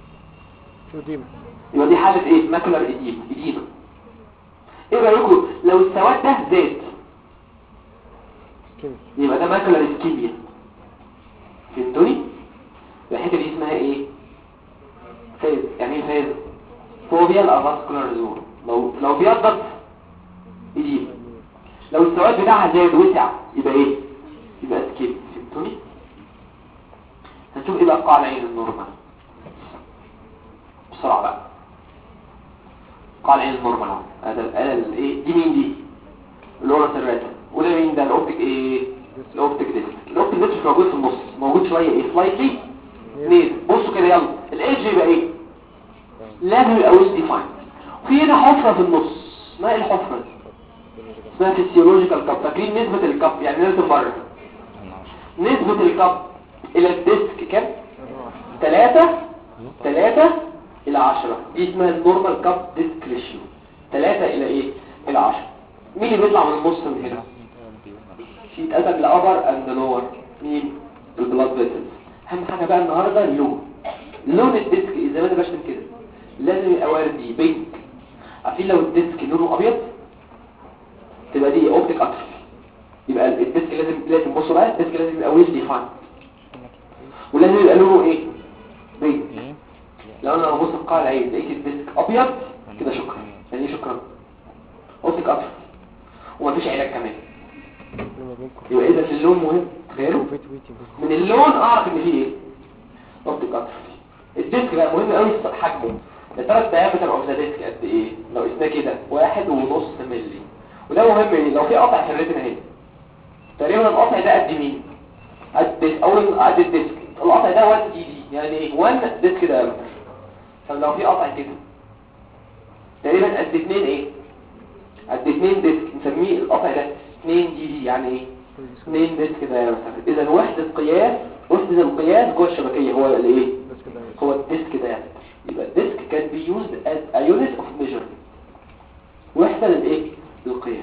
S3: يبقى دي حاله ايه ماكولار اديما اديما ايه رايكم لو السواد ده زاد يبقى ده ماكولار اسكيميا فهمتوني الحته دي اسمها ايه فاز يعني ايه فاز فوبيال افاسكولار زون لو لو بيضغط اديما لو السواد بتاعها زاد وسع يبقى ايه يبقى اسكيميا فهمتوني هنشوف ايه بقى قاع العين النورمال بسرعه بقى قاع العين النورمال اهو هذا الآلة ايه دي مين دي الاورا سيرفيتا وده مين ده الاوبتيك ايه الاوبتيك ديسك الاوبتيك ديسك مش موجود في النص موجود شويه ايه سلايتلي نيز بصوا كده يلا الايدج يبقى ايه لازم يبقى ويز ديفاين في هنا حفره في النص اسمها ايه الحفره اسمها فيسيولوجيكال كاب فاكرين نسبه الكاب يعني نسبه بره نسبة الكب الى الديسك كام؟ ثلاثة ثلاثة الى عشرة. دي اسمها النورمال كاب ديسك ريشيو. ثلاثة الى ايه؟ الى عشرة. مين اللي بيطلع من النص من هنا؟ يتقسم لأبر اند لور. مين؟ البلاد فيسلز. اهم حاجة بقى النهاردة اللون. لون الديسك زي ما انا برسم كده لازم يبقى وردي بينك. عارفين لو الديسك لونه ابيض تبقى دي اوبتيك اتروفي. يبقى الديسك لازم لازم بصوا بقى الديسك لازم يبقى ويل ديفايند ولازم يبقى لونه ايه؟ بينك. لو انا ببص في قاع العين لقيت الديسك ابيض كده شكرا. يعني ايه شكرا؟ اوبتيك اتروفي ومفيش علاج كمان. يبقى اذا اللون مهم. تخيلوا من اللون اعرف ان فيه ايه؟ اوبتيك اتروفي. الديسك بقى مهم قوي حجمه. الثلاث دايمتر اوف ذا ديسك قد ايه؟ لو قسناه كده واحد ونص مللي. وده مهم ايه؟ لو في قطع في الريتنا اهي تقريبا القطع ده قد مين؟ قد اول قد الديسك. القطع ده واحد دي دي يعني ايه؟ واحد ديسك دايمتر. طب لو في قطع كده تقريبا قد اتنين ايه؟ قد اتنين ديسك. نسميه القطع ده اتنين دي دي يعني ايه؟ اتنين ديسك دايمتر. اذا وحدة قياس وحدة القياس جوه الشبكية هو الايه؟ هو الديسك دايمتر. يبقى الديسك كان بي used as a unit of measurement. وحدة للايه؟ للقياس.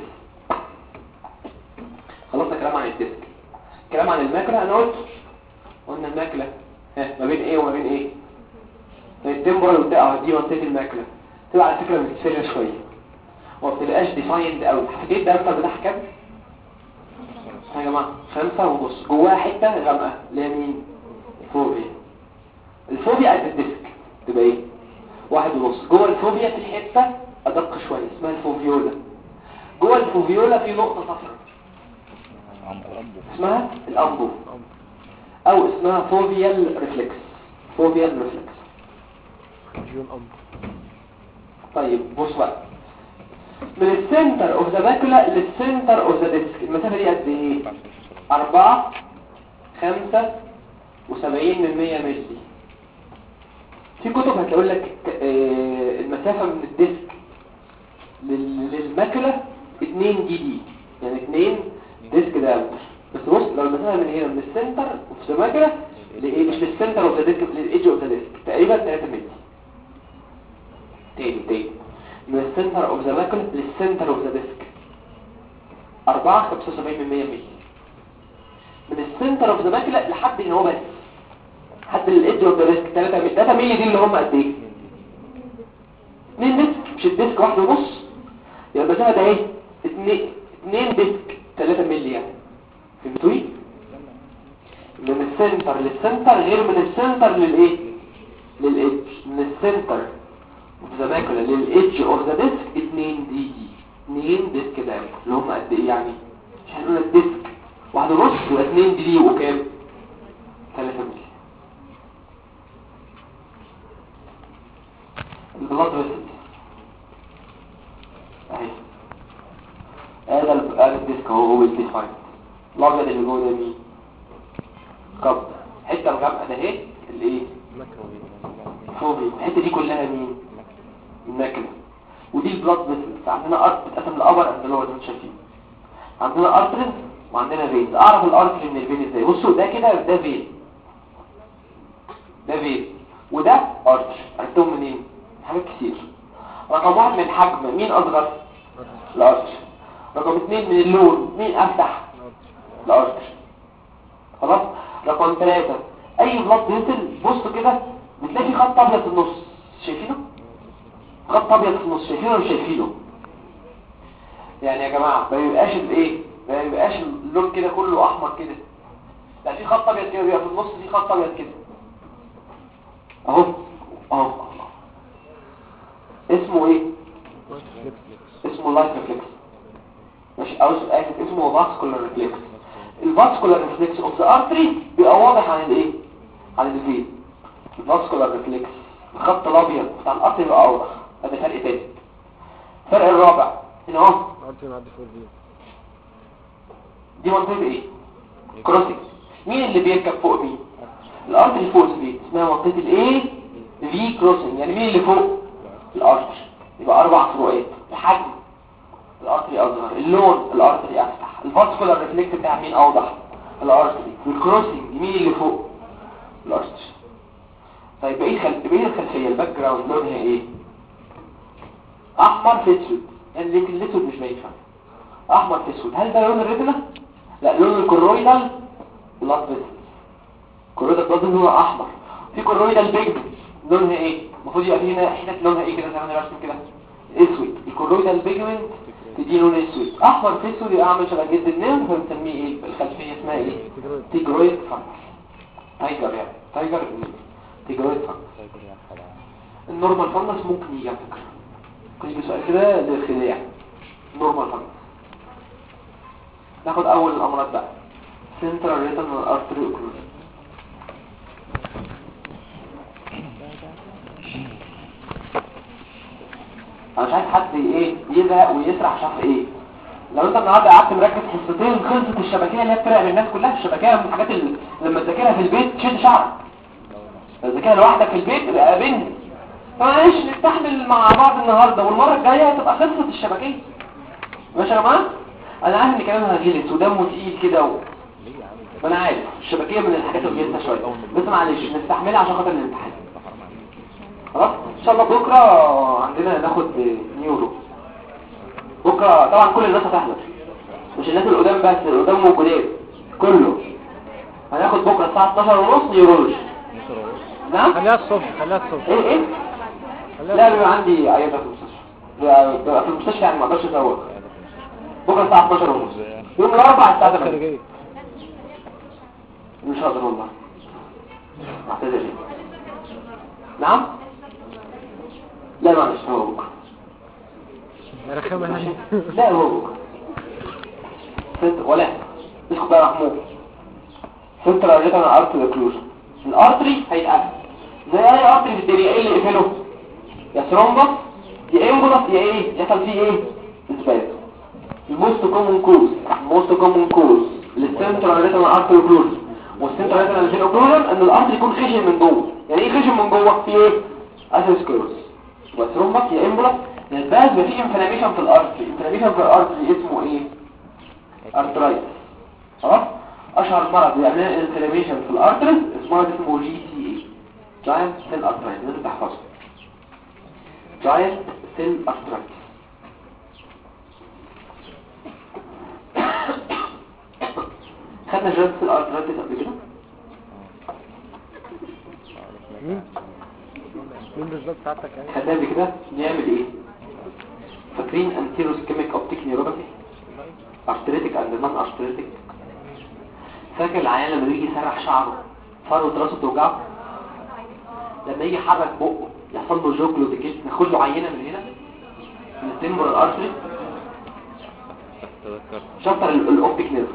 S3: خلصنا كلام عن الديسك. كلام عن الماكلة انا قلت قلنا الماكلة ها ما بين ايه وما بين ايه؟ التمبرال بتاعها دي منطقة الماكلة تبقى على فكرة متسرة شوية وما بتبقاش ديفايند قوي. حكيت الدايمتر بتاعها كام؟ يا جماعة خمسة ونص. جواها حتة غامقة اللي هي مين؟ الفوبيا. الفوبيا قد الديسك تبقى ايه؟ واحد ونص. جوه الفوبيا في حتة ادق شوية اسمها الفوفيولا. جوه الفوفيولا في نقطة صفراء اسمها الامبو او اسمها فوفيال ريفلكس. فوفيال ريفلكس. طيب بص بقى من السنتر اوف ذا ماكولا للسنتر اوف ذا ديسك المسافة دي قد ايه؟ اربعة خمسة وسبعين من مية ملي. في كتب هتقول لك المسافة من الديسك للماكلة اتنين دي دي يعني اتنين ديسك دايمتر. بس بص لو المسافة من هنا من السنتر اوف ذا ماكلة لايه؟ مش للسنتر اوف ذا ديسك للايدج اوف ذا ديسك تقريبا تلاتة ملي. تاني تاني من السنتر اوف ذا ماكلة للسنتر اوف ذا ديسك اربعة خمسة وسبعين من مية ملي. من السنتر اوف ذا ماكلة لحد هنا هو بس حد الايدج اوف ذا ديسك تلاتة ملي. تلاتة ملي دي اللي هم قد ايه؟ اتنين ديسك مش الديسك واحد ونص. يبقى المسافة ده ايه؟ اتنين ديسك تلاتة ملي يعني. فهمتوا ايه؟ من السنتر للسنتر غير من السنتر للايه؟ للايدج. من السنتر اوف ذا ماكولا للايدج اوف ذا ديسك اتنين دي دي اتنين ديسك ده اللي هم قد ايه يعني؟ مش هنقول الديسك واحد ونص يبقى اتنين دي دي وكام؟ تلاتة ملي. البلاد فيسل اهي هذا الديسك هو الديفاين. الابيض اللي جوه ده مين؟ كب. الحته الغامقه ده اهي اللي ايه؟ فوبي. الحته دي كلها مين؟ الماكله. ودي البلاد فيسل. عندنا ارت بتقسم لابر اند لور زي ما انتم شايفين. عندنا ارترز وعندنا فين. اعرف الارتري من الفين ازاي؟ بصوا ده كده ده فين ده فين وده ارتر. عرفتهم منين؟ حاجات كتير. رقم واحد من الحجم مين اصغر؟ الارتر. رقم اثنين من اللون مين افتح؟ الارتر. خلاص. رقم ثلاثة اي بلاد فيسل بص كده بتلاقي في خط ابيض في النص. شايفينه؟ خط ابيض في النص. شايفينه ولا شايفينه؟ يعني يا جماعه ما يبقاش الايه ما يبقاش اللون كده كله احمر كده. لا في خط ابيض كده بيبقى في النص. في خط ابيض كده اهو اهو. اسمه ايه؟ اسمه لايت ريفلكس. ماشي او اسف اسمه فاسكولار ريفلكس. الفاسكولار ريفلكس اوف ذا ارتري بيبقى واضح عن الايه؟ عن الفين. الفاسكولار ريفلكس الخط الابيض بتاع الارتري بيبقى اوضح. هذا فرق تاني. الفرق الرابع هنا اهو
S2: الارتري معدي فوق الفين.
S3: دي منطقه ايه؟ كروسنج. مين اللي بيركب فوق مين؟ الارتري فوق الفين اسمها منطقه الايه؟ في كروسنج. يعني مين اللي فوق؟ الارتري. يبقى اربع فروقات. الحجم الارتري اصغر. اللون الارتري افتح. الفاسكولار ريفلكس بتاع مين اوضح؟ الارتري، والكروسنج مين اللي فوق؟ الارتري. طيب بقيه خل... بقيه الخلفيه الباك جراوند لونها ايه؟ احمر في اسود، يعني يمكن الاسود مش باين فعلا، احمر في اسود. هل ده لون الريتنا؟ لا، لون الكرويدال بلاد فيسل. الكرويدال بلاد فيسل هو احمر. في كرويدال بيجمنت لونها ايه؟ المفروض يبقى في هنا حته لونها ايه كده زي ما انا راسم كده اسود. الكرويدال بيجمنت تدي لون اسود، احمر في اسود، يبقى عامل شبه جلد النمر، فبنسميه ايه الخلفيه؟ اسمها ايه؟ تيجرويد فانكس. تايجر يعني تايجر تيجرويد فانكس. النورمال فانكس ممكن يجي على فكره، ممكن يجي سؤال كده للخداع. نورمال فانكس. ناخد اول الامراض بقى. سنترال ريتنال ارتري اوكلوجن. انا مش عايز حد ايه يزهق ويسرح شرح ايه. لو انت النهارده قعدت مركز حصتين خلصت الشبكيه اللي هي بترعب الناس كلها. الشبكيه من الحاجات اللي لما تذاكرها في البيت تشد شعرك. لو تذاكرها لوحدك في البيت يبقى قابلني. فمعلش نستحمل مع بعض النهارده، والمره الجايه هتبقى خلصت الشبكيه. ماشي يا جماعه؟ انا عارف ان كلامها غلس ودمه تقيل كده و... ما انا عارف الشبكيه من الحاجات اللي غلسه شويه، بس معلش نستحملها عشان خاطر الامتحان. خلاص ان شاء الله بكره عندنا ناخد نيورو. بكره طبعا كل الناس هتحضر، مش الناس القدام بس، القدام موجودين كله. هناخد بكره الساعه اتناشر ونص نيورولوجي. نعم
S2: خليها الصبح خليها الصبح.
S3: ايه ايه لا بيبقى عندي عياده في المستشفى، بيبقى في المستشفى يعني ما اقدرش ازوق. بكره الساعه اتناشر ونص يوم الاربعاء الساعه تمانية. مش هقدر والله، اعتذر لي. نعم لا معلش هو بكره.
S2: رخامه
S3: لا هو بكره ولا اسكت بقى محمود. سنترال ريتنال ارتري اوكلوجن. الارتري هيتقفل زي اي ارتري في الدنيا. ايه اللي يقفله؟ يا ثرومبس يا امبولس يا ايه يحصل فيه ايه؟ اسباب. الموست كومن كوز الموست كومن كوز للسنترال ريتنال ارتري اوكلوجن والسنترال ريتنال اوكلوجن ان الارتري يكون خشن من جوه. يعني ايه خشن من جوه؟ في ايه؟ اثيروسكليروس. وثرومبس يا امبولس يا الباز. مفيش انفلاميشن في الارتري. انفلاميشن في الارتري اسمه ايه؟ ارترايتس. خلاص. اشهر مرض بيعمل انفلاميشن في الارتري اسمه اسمه جي سي اي، جاينت سيل ارترايتس. لازم تحفظه، جاينت سيل ارترايتس. خدنا جاينت سيل ارترايتس قبل كده؟
S2: مين مين بالظبط بتاعتك يعني؟
S3: خدناه قبل كده. نعمل ايه؟ فاكرين انتيرو سكيميك اوبتيك نيوروباثي، ارتريتك اند نون ارتريتك؟ فاكر العيان لما يجي يسرح شعره فروه راسه توجعه؟ لما يجي يحرك بقه يحصل له جوجلو ديكيت، ناخد له عينه من هنا من التمبرال ارتري. شفر الاوبتيك نيرف.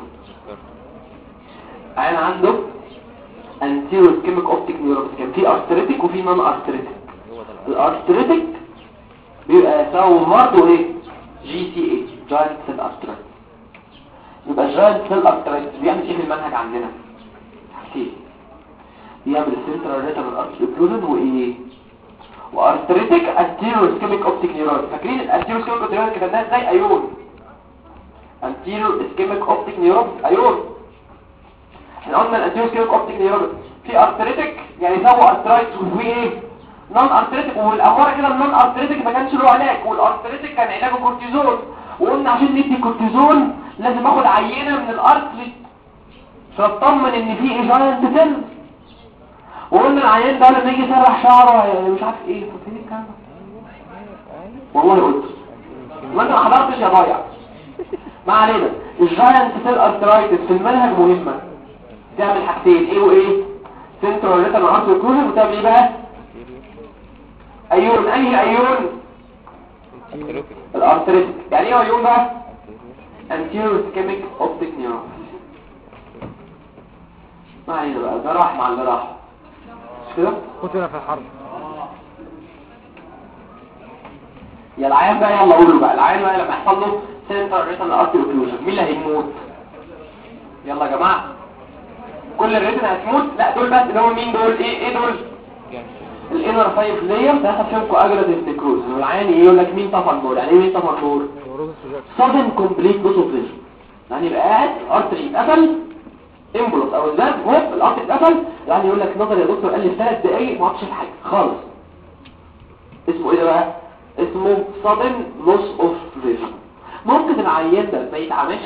S3: عيان عنده انتيرو سكيميك اوبتيك نيوروباثي، كان في ارتريتك وفي نون ارتريتك. الارتريتك بيبقى ساو برضه ايه؟ جي سي اي، جاينت سيل ارترايتس. يبقى جاينت سيل ارترايتس بيعمل ايه في المنهج عندنا؟ حاجتين. بيعمل السنترال ريتنال ارتري اوكلوجن وايه؟ وارتريتك انتيرو اسكيميك اوبتيك نيورون. فاكرين الانتيرو اسكيميك اوبتيك نيورون كتبناها ازاي؟ ايون. انتيرو اسكيميك اوبتيك نيورون ايون. احنا قلنا الانتيرو اسكيميك اوبتيك نيورون في ارتريتك يعني ساو ارترايتس وفي ايه؟ نون ارتريتك. والاماره كده النون ارتريتك ما كانش له علاج، والارتريتك كان علاجه كورتيزون. وقلنا عشان ندي كورتيزون لازم اخد عينه من الارتري عشان اطمن ان في جاينت سيل. وقلنا العيان ده لما يجي يسرح شعره يعني مش عارف ايه. فاكرين الكلام ده؟ والله قلت ما انت ما حضرتش يا ضايع. ما علينا. الجاينت سيل ارترايتس في المنهج مهمه. تعمل حاجتين ايه وايه؟ سنترال ريتنال ارتري اوكلوجن. وتعمل ايه بقى؟ ايون. انهي ايون؟ الارتريتك. يعني ايه ايون بقى؟ انتيرو اسكيميك اوبتيك نيورون. ما علينا بقى، جراح مع الجراح مش كده؟
S2: قتل في الحرب.
S3: يا العيان بقى يلا قولوا بقى. العيان بقى لما يحصل له سنترال ريتنال ارتري اوكلوجن مين اللي هيموت؟ يلا يا جماعه كل الريتنا هتموت؟ لا دول بس اللي هم مين دول؟ ايه ايه دول؟ الانر فايف لاير ده هتفهمكم اجراديف نيكروز. والعيان ايه يقول لك مين طفل دول؟ يعني ايه مين طفل دول؟ sudden complete loss of vision. يعني يبقى قاعد ارتري اتقفل امبولس او الزاد هوب الارتري اتقفل، يعني يقول لك نظر يا دكتور قال لي في ثلاث دقايق ما عادش شايف حاجه خالص. اسمه ايه ده بقى؟ اسمه sudden loss of vision. ممكن العيان ده ما يتعاملش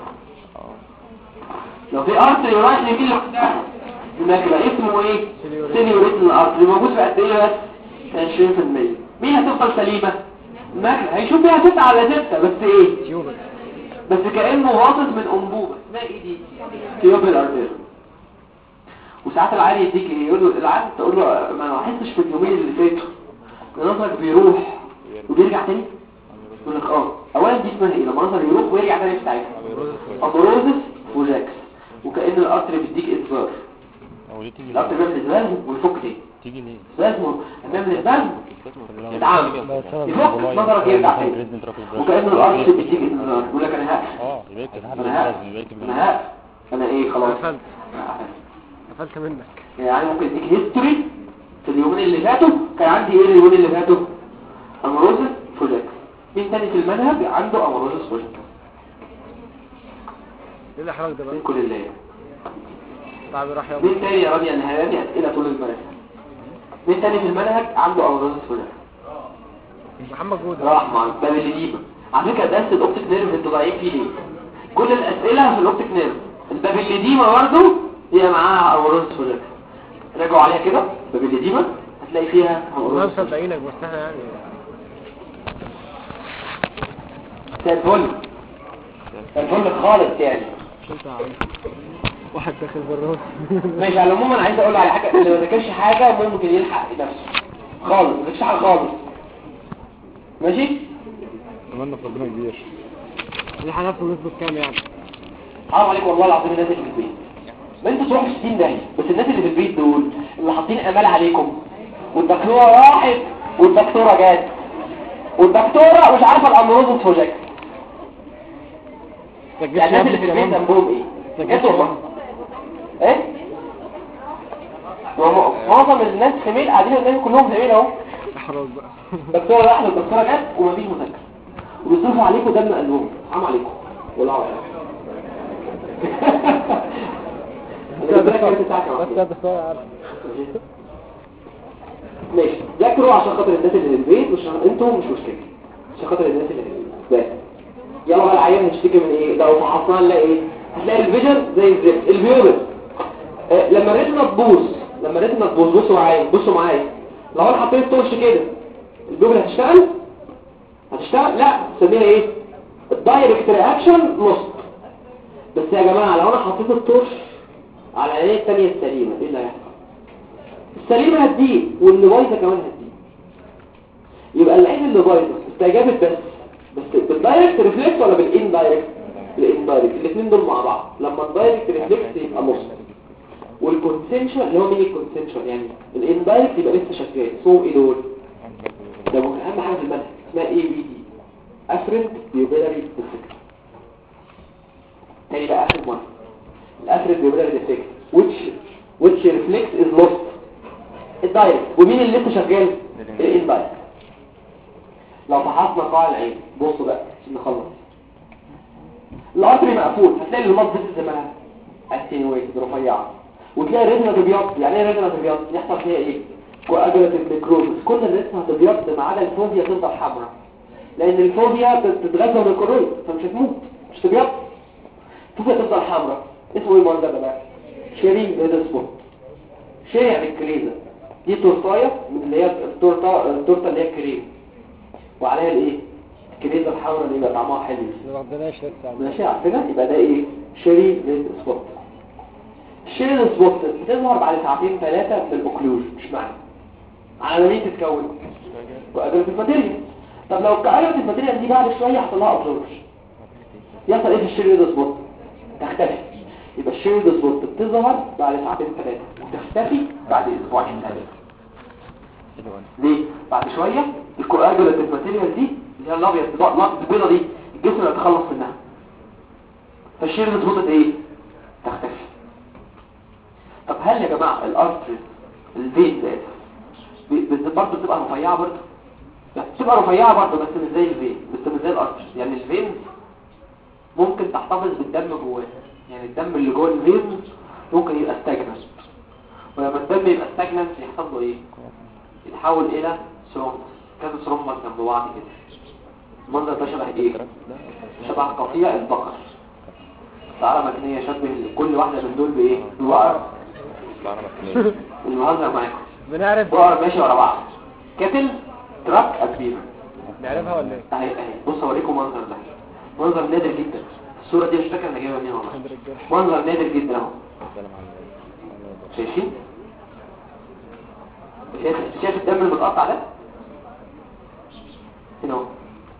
S3: لو في ارتري رايح لمين لوحدها الماكله، اسمه ايه؟ سينيوريتال ارتري موجود في قد ايه بس؟ عشرين في المية. مين هتفضل سليمه؟ الماكله هيشوف فيها ستة على ستة بس ايه؟ بس كانه غاطس من انبوبه اسمها ايه دي؟ تيوبل ارتري. وساعات العيان يديك ايه؟ يقول له العيان تقول له ما انا حسش في اليومين اللي فاتوا نظرك بيروح وبيرجع تاني، يقول لك اه اولا دي اسمها ايه لما نظر يروح ويرجع تاني بتاعتها؟ امبروزس فوجاكس. وكأن الارتري بيديك انذار، الارتري بيعمل ازلازم ويفك تاني تيجي ليه لازم بيعمل ازلازم يتعامل يفك نظرك يرجع تاني، وكأن الارتري بيديك انذار يقول لك انا هقفل
S1: اه
S3: انا هقفل انا هقفل انا ايه خلاص
S2: قفلت قفلت منك.
S3: يعني ممكن يديك هيستوري في اليومين اللي فاتوا كان عندي ايه اليومين اللي فاتوا؟ امروزس فوجاكس. مين تاني في المنهج عنده امروزس فوجاكس؟
S2: ايه الاحراج ده بقى؟
S3: من كل الليل.
S2: طيب راح يلا.
S3: مين تاني يا راضي انا هادي اسئله طول المنهج؟ مين تاني في المنهج عنده امروزس فوجاكس؟
S2: محمد جود
S3: راح مع البابليديما. على فكره درس الاوبتيك نيرف انتوا ضايعين فيه ليه؟ كل الاسئله في الاوبتيك نيرف. البابليديما برضه هي معاها امروزس فوجاكس. راجعوا عليها كده بابليديما هتلاقي فيها
S2: والله مصدقينك بس احنا يعني
S3: تلفون تلفون خالص يعني
S2: واحد داخل بالراس.
S3: ماشي. على العموم انا عايز اقول على حاجه، اللي ما ذاكرش حاجه ممكن يلحق نفسه خالص، ما ذاكرش حاجه خالص ماشي.
S1: اتمنى ربنا كبير.
S2: يلحق نفسه نسبه كام يعني؟
S3: حرام عليكم والله العظيم الناس اللي في البيت، ما انتوا تروحوا ستين داهيه، بس الناس اللي في البيت دول اللي حاطين امال عليكم، والدكتوره راحت والدكتوره جت والدكتوره مش عارفه الامروزس فوجاكس. يعني الناس اللي في البيت ذنبهم ايه؟ انتوا ايه؟ معظم الناس زميل قاعدين قدامي كلهم زميل اهو.
S2: احراج بقى.
S3: الدكتوره راحت والدكتوره جت ومفيش مذاكره وبيصرفوا عليكم دم قلبهم. حرام عليكم والله
S2: بس ده بس عارف.
S3: ماشي ذاكروا عشان خاطر الناس اللي في البيت، مش انتوا مش مشكله، عشان خاطر الناس اللي في البيت بس. يلا بقى العيان هنشتكي من ايه؟ لو فحصناه نلاقي ايه؟ هتلاقي الفيجن زي الزفت. البيوبل آه لما الريتنا تبوظ لما الريتنا تبوظ بصوا معايا بصوا معايا لو انا حطيت طرش كده البيوبل هتشتغل؟ هتشتغل؟ لا نسميها ايه؟ الدايركت رياكشن لوست. بس يا جماعه لو انا حطيت الطرش على العينيه الثانيه السليمه ايه اللي هيحصل؟ السليمه هتزيد واللي بايظه كمان هتزيد. يبقى العين اللي بايظه استجابت بس بس بالدايركت ريفلكس ولا بالاندايركت؟ بالاندايركت. الاثنين دول مع بعض لما الدايركت ريفلكس يبقى نص، والكونسنشن اللي هو مين الكونسنشن يعني الاندايركت يبقى لسه شغال. اسمهم ايه دول؟ ده ممكن اهم حاجه في المنهج اسمها اي بي دي افرنت بيوبيلاري ديفكت. تاني بقى اخر مره الافرنت بيوبيلاري ديفكت which which reflex is lost الدايركت. ومين اللي لسه شغال؟ الاندايركت. لو فحصنا قاع العين بصوا بقى عشان نخلص. الارتري مقفول هتلاقي المض زي ما اتنويت رفيعه، وتلاقي الريتنا تبيض. يعني ايه الريتنا تبيض؟ يحصل فيها ايه؟ كواجولاتيف نيكروزس. كل الريتنا تبيض ما عدا الفوبيا تفضل حمراء، لان الفوبيا بتتغذى من الكورية فمش هتموت مش تبيض. الفوبيا تفضل حمراء. اسمه ايه المرض ده بقى؟ شيري ريد سبوت. شيري يعني الكريزه دي تورتايه من اللي هي التورته التورته اللي هي الكريم وعليها الايه؟ الكريزه الحمراء اللي يبقى طعمها حلو.
S2: ما رضناش لسه.
S3: ماشي عارفينها؟ يبقى ده ايه؟ شيري ريد سبوت. الشيري ريد سبوت بتظهر بعد ساعتين ثلاثه من الاوكلوجن. مش معنى على مين تتكون؟ واجريتيف ماتيريال. طب لو اجريتيف ماتيريال دي بعد شويه حصل لها ابزوربشن يحصل ايه في الشيري ريد سبوت؟ تختفي. يبقى الشيري ريد سبوت بتظهر بعد ساعتين ثلاثه وتختفي بعد اسبوعين ثلاثه. ليه؟ بعد شويه الكواجولاتيف ماتيريال دي اللي هي الابيض البيضه دي الجسم يتخلص منها، فالشير بتبوظت ايه؟ تختفي. طب هل يا جماعه الارتري الفين ده برضه بتبقى رفيعه برضه؟ لا بتبقى رفيعه برضه بس مش زي الفين، بس مش زي الارتري. يعني الفين ممكن تحتفظ بالدم جواه، يعني الدم اللي جوه الفين ممكن يبقى ستاجننت، ولما الدم يبقى ستاجننت يحصل له ايه؟ يتحول الى ثرومبس، كذا ثرومبس جنب بعض كده. المنظر ده شبه ايه؟ شبه قطيع البقر، تعالى مكنيه شبه كل واحده من دول بايه؟ بوقر. المهزر معاكم
S2: بنعرف
S3: بقر ماشي ورا بعض، كتل تراك ابير.
S2: نعرفها ولا ايه؟
S3: اهي اهي بص اوريكم منظر ده، منظر نادر جدا. الصوره دي مش فاكر انا جايبها منين والله، منظر نادر جدا اهو. شايفين؟ شايف شايف الدم اللي متقطع ده هنا اهو،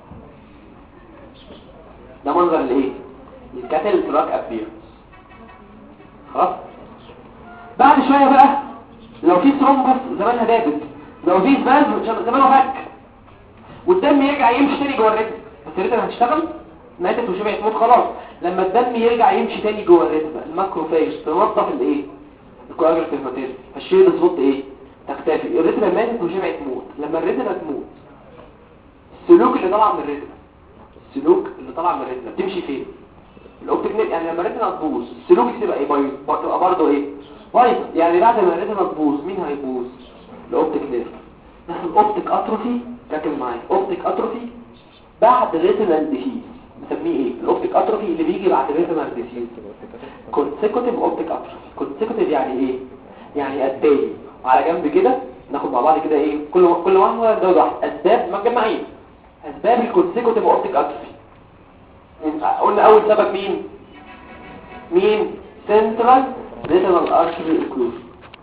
S3: ده منظر الايه؟ الكاتل تراك ابير. خلاص. بعد شويه بقى لو في ثرومبس زمانها دابت، لو في سبازم زمانه فك، والدم يرجع يمشي تاني جوه الرئه، بس الرئه هتشتغل ماتت وشبعت تموت خلاص. لما الدم يرجع يمشي تاني جوه الرئه الماكروفاج تنظف الايه؟ الكواجولانت ماتيريال، فالشيء الصوت ايه؟ تختفي. الرئه ماتت وشبعت تموت. لما الرئه تموت السلوك اللي طالع من الرئه، السلوك اللي طالع من الرئه بتمشي فين؟ الاوبتيك نيرف. يعني لما الرئه تبوظ السلوك دي تبقى ايه؟ بايظ، تبقى برضه ايه؟ بايظ. يعني بعد ما الرئه تبوظ مين هيبوظ؟ الاوبتيك نيرف. نحن اوبتيك اتروفي، ركز معايا، اوبتيك اتروفي بعد ريتينال ديزيز بنسميه ايه؟ الاوبتيك اتروفي اللي بيجي بعد ريتينال ديزيز كونسيكوتيف اوبتيك اتروفي. كونسيكوتيف يعني ايه؟ يعني التالي. وعلى جنب كده ناخد مع بعض كده ايه؟ كل كل واحد ده واحد اسباب مجمعين، اسباب الكونسيكوتيف اوبتيك اتروفي. قلنا اول سبب مين؟ مين؟ سنترال ريتينال ارتري اوكلوجن.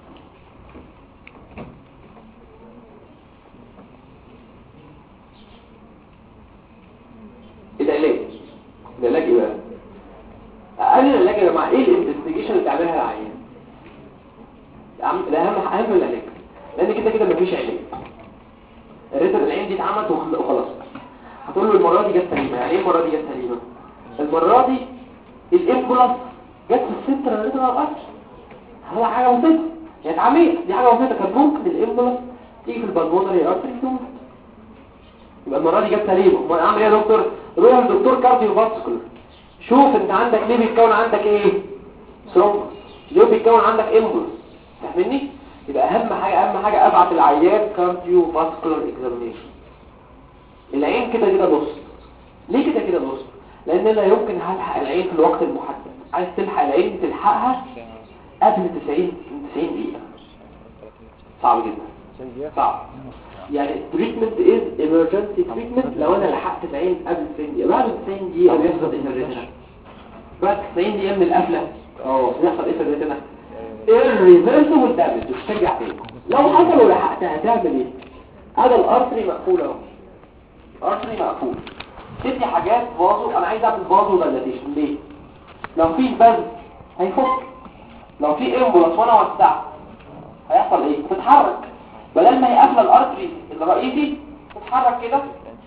S3: العلاج، العلاج ايه بقى؟ اقل العلاج يا جماعه ايه؟ الانفستيجيشن اللي بتعملها العيان الاهم اهم العلاج، لان كده كده مفيش علاج. الريتن العين دي اتعملت وخلاص. هتقول له المره دي جت سليمه. يعني ايه المره دي جت سليمه؟ المره دي الامبولاس جت في السنتر الريتن الارتري. هو حاجه بسيطه يعني عميق، دي حاجه بسيطه. كان ممكن الامبولاس تيجي في البلمونري ارتري تموت، يبقى المره دي جت سليمه. امال اعمل ايه يا دكتور؟ روح للدكتور كارديو فاسكولار، شوف انت عندك ليه بيتكون عندك ايه؟ ثرومبس، ليه بيتكون عندك امبولس. فاهمني؟ يبقى اهم حاجه اهم حاجه ابعت العيان كارديو فاسكولار اكزامينيشن. العين كده كده بص، ليه كده كده بص؟ لان لا يمكن هلحق العين في الوقت المحدد. عايز تلحق العين تلحقها قبل تسعين دقيقه، صعب جدا، صعب. يعني التريتمنت از ايمرجنسي تريتمنت لو انا لحقت العين قبل تسعين دقيقه. بعد تسعين دقيقه بيحصل ايه في الريتنا؟ بعد تسعين دقيقه من القفله اه بيحصل ايه في الريتنا؟ الريفرسبل دامج، بترجع تاني. لو حصل ولحقتها هتعمل ايه؟ هذا الارتري مقفول اهو، ارتري مقفول. تدي حاجات فازو، انا عايز اعمل فازو دايلاتيشن. ليه؟ لو في بذل هيفك، لو في امبولس وانا وسعت هيحصل ايه؟ تتحرك. بدل ما هي قافله الارتري الرئيسي تتحرك كده،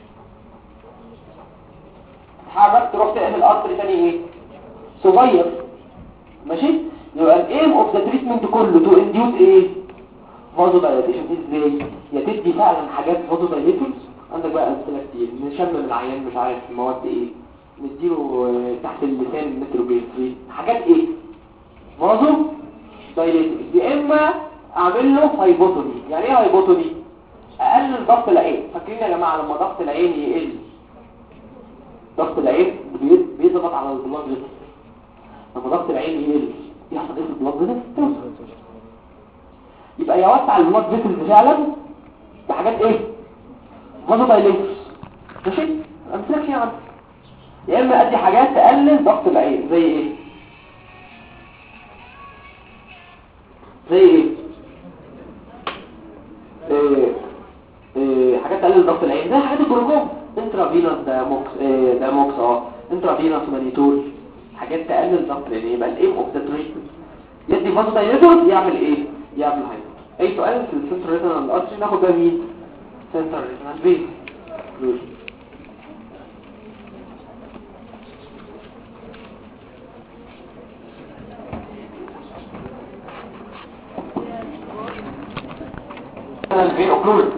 S3: تتحرك تروح تقفل الارتري تاني ايه؟ صغير، ماشي؟ يبقى الايم اوف ذا تريتمنت كله تو انديوس ايه؟ فازو دايلاتيشن. ازاي؟ يا تدي فعلا حاجات فازو دايليتورز، عندك بقى امثله كتير، نشمم العيان مش عارف المواد ايه، نديله تحت اللسان متروبينفرين، حاجات ايه؟ فازو دايليتورز. يا اما اعمل له هايبوتوني. يعني ايه هايبوتوني؟ اقلل ضغط العين. فاكرين يا جماعه لما ضغط العين يقل، ضغط العين بيضغط على البلاد فيسل، لما ضغط العين يقل يحصل ايه في البلاد فيسل؟ يبقى يوسع البلاد فيسل فعلا بحاجات ايه؟ فازو دايليتورز، ماشي؟ امثله كتير عندك. يا اما ادي حاجات تقلل ضغط العين زي ايه؟ زي ايه؟ إيه إيه حاجات تقلل ضغط العين زي حاجات الجلوكوم، انترافينوس داموكس إيه داموكس اه انترافينوس مانيتول، حاجات تقلل ضغط العين. يبقى الايم اوف ذا تريتمنت يدي فازو دايليتورز، يعمل ايه؟ يعمل هايبر. اي سؤال في السنتر ريتنال ارتري ناخد ده مين؟ سنتر ريتنال فين؟ الفين اوكلوجن.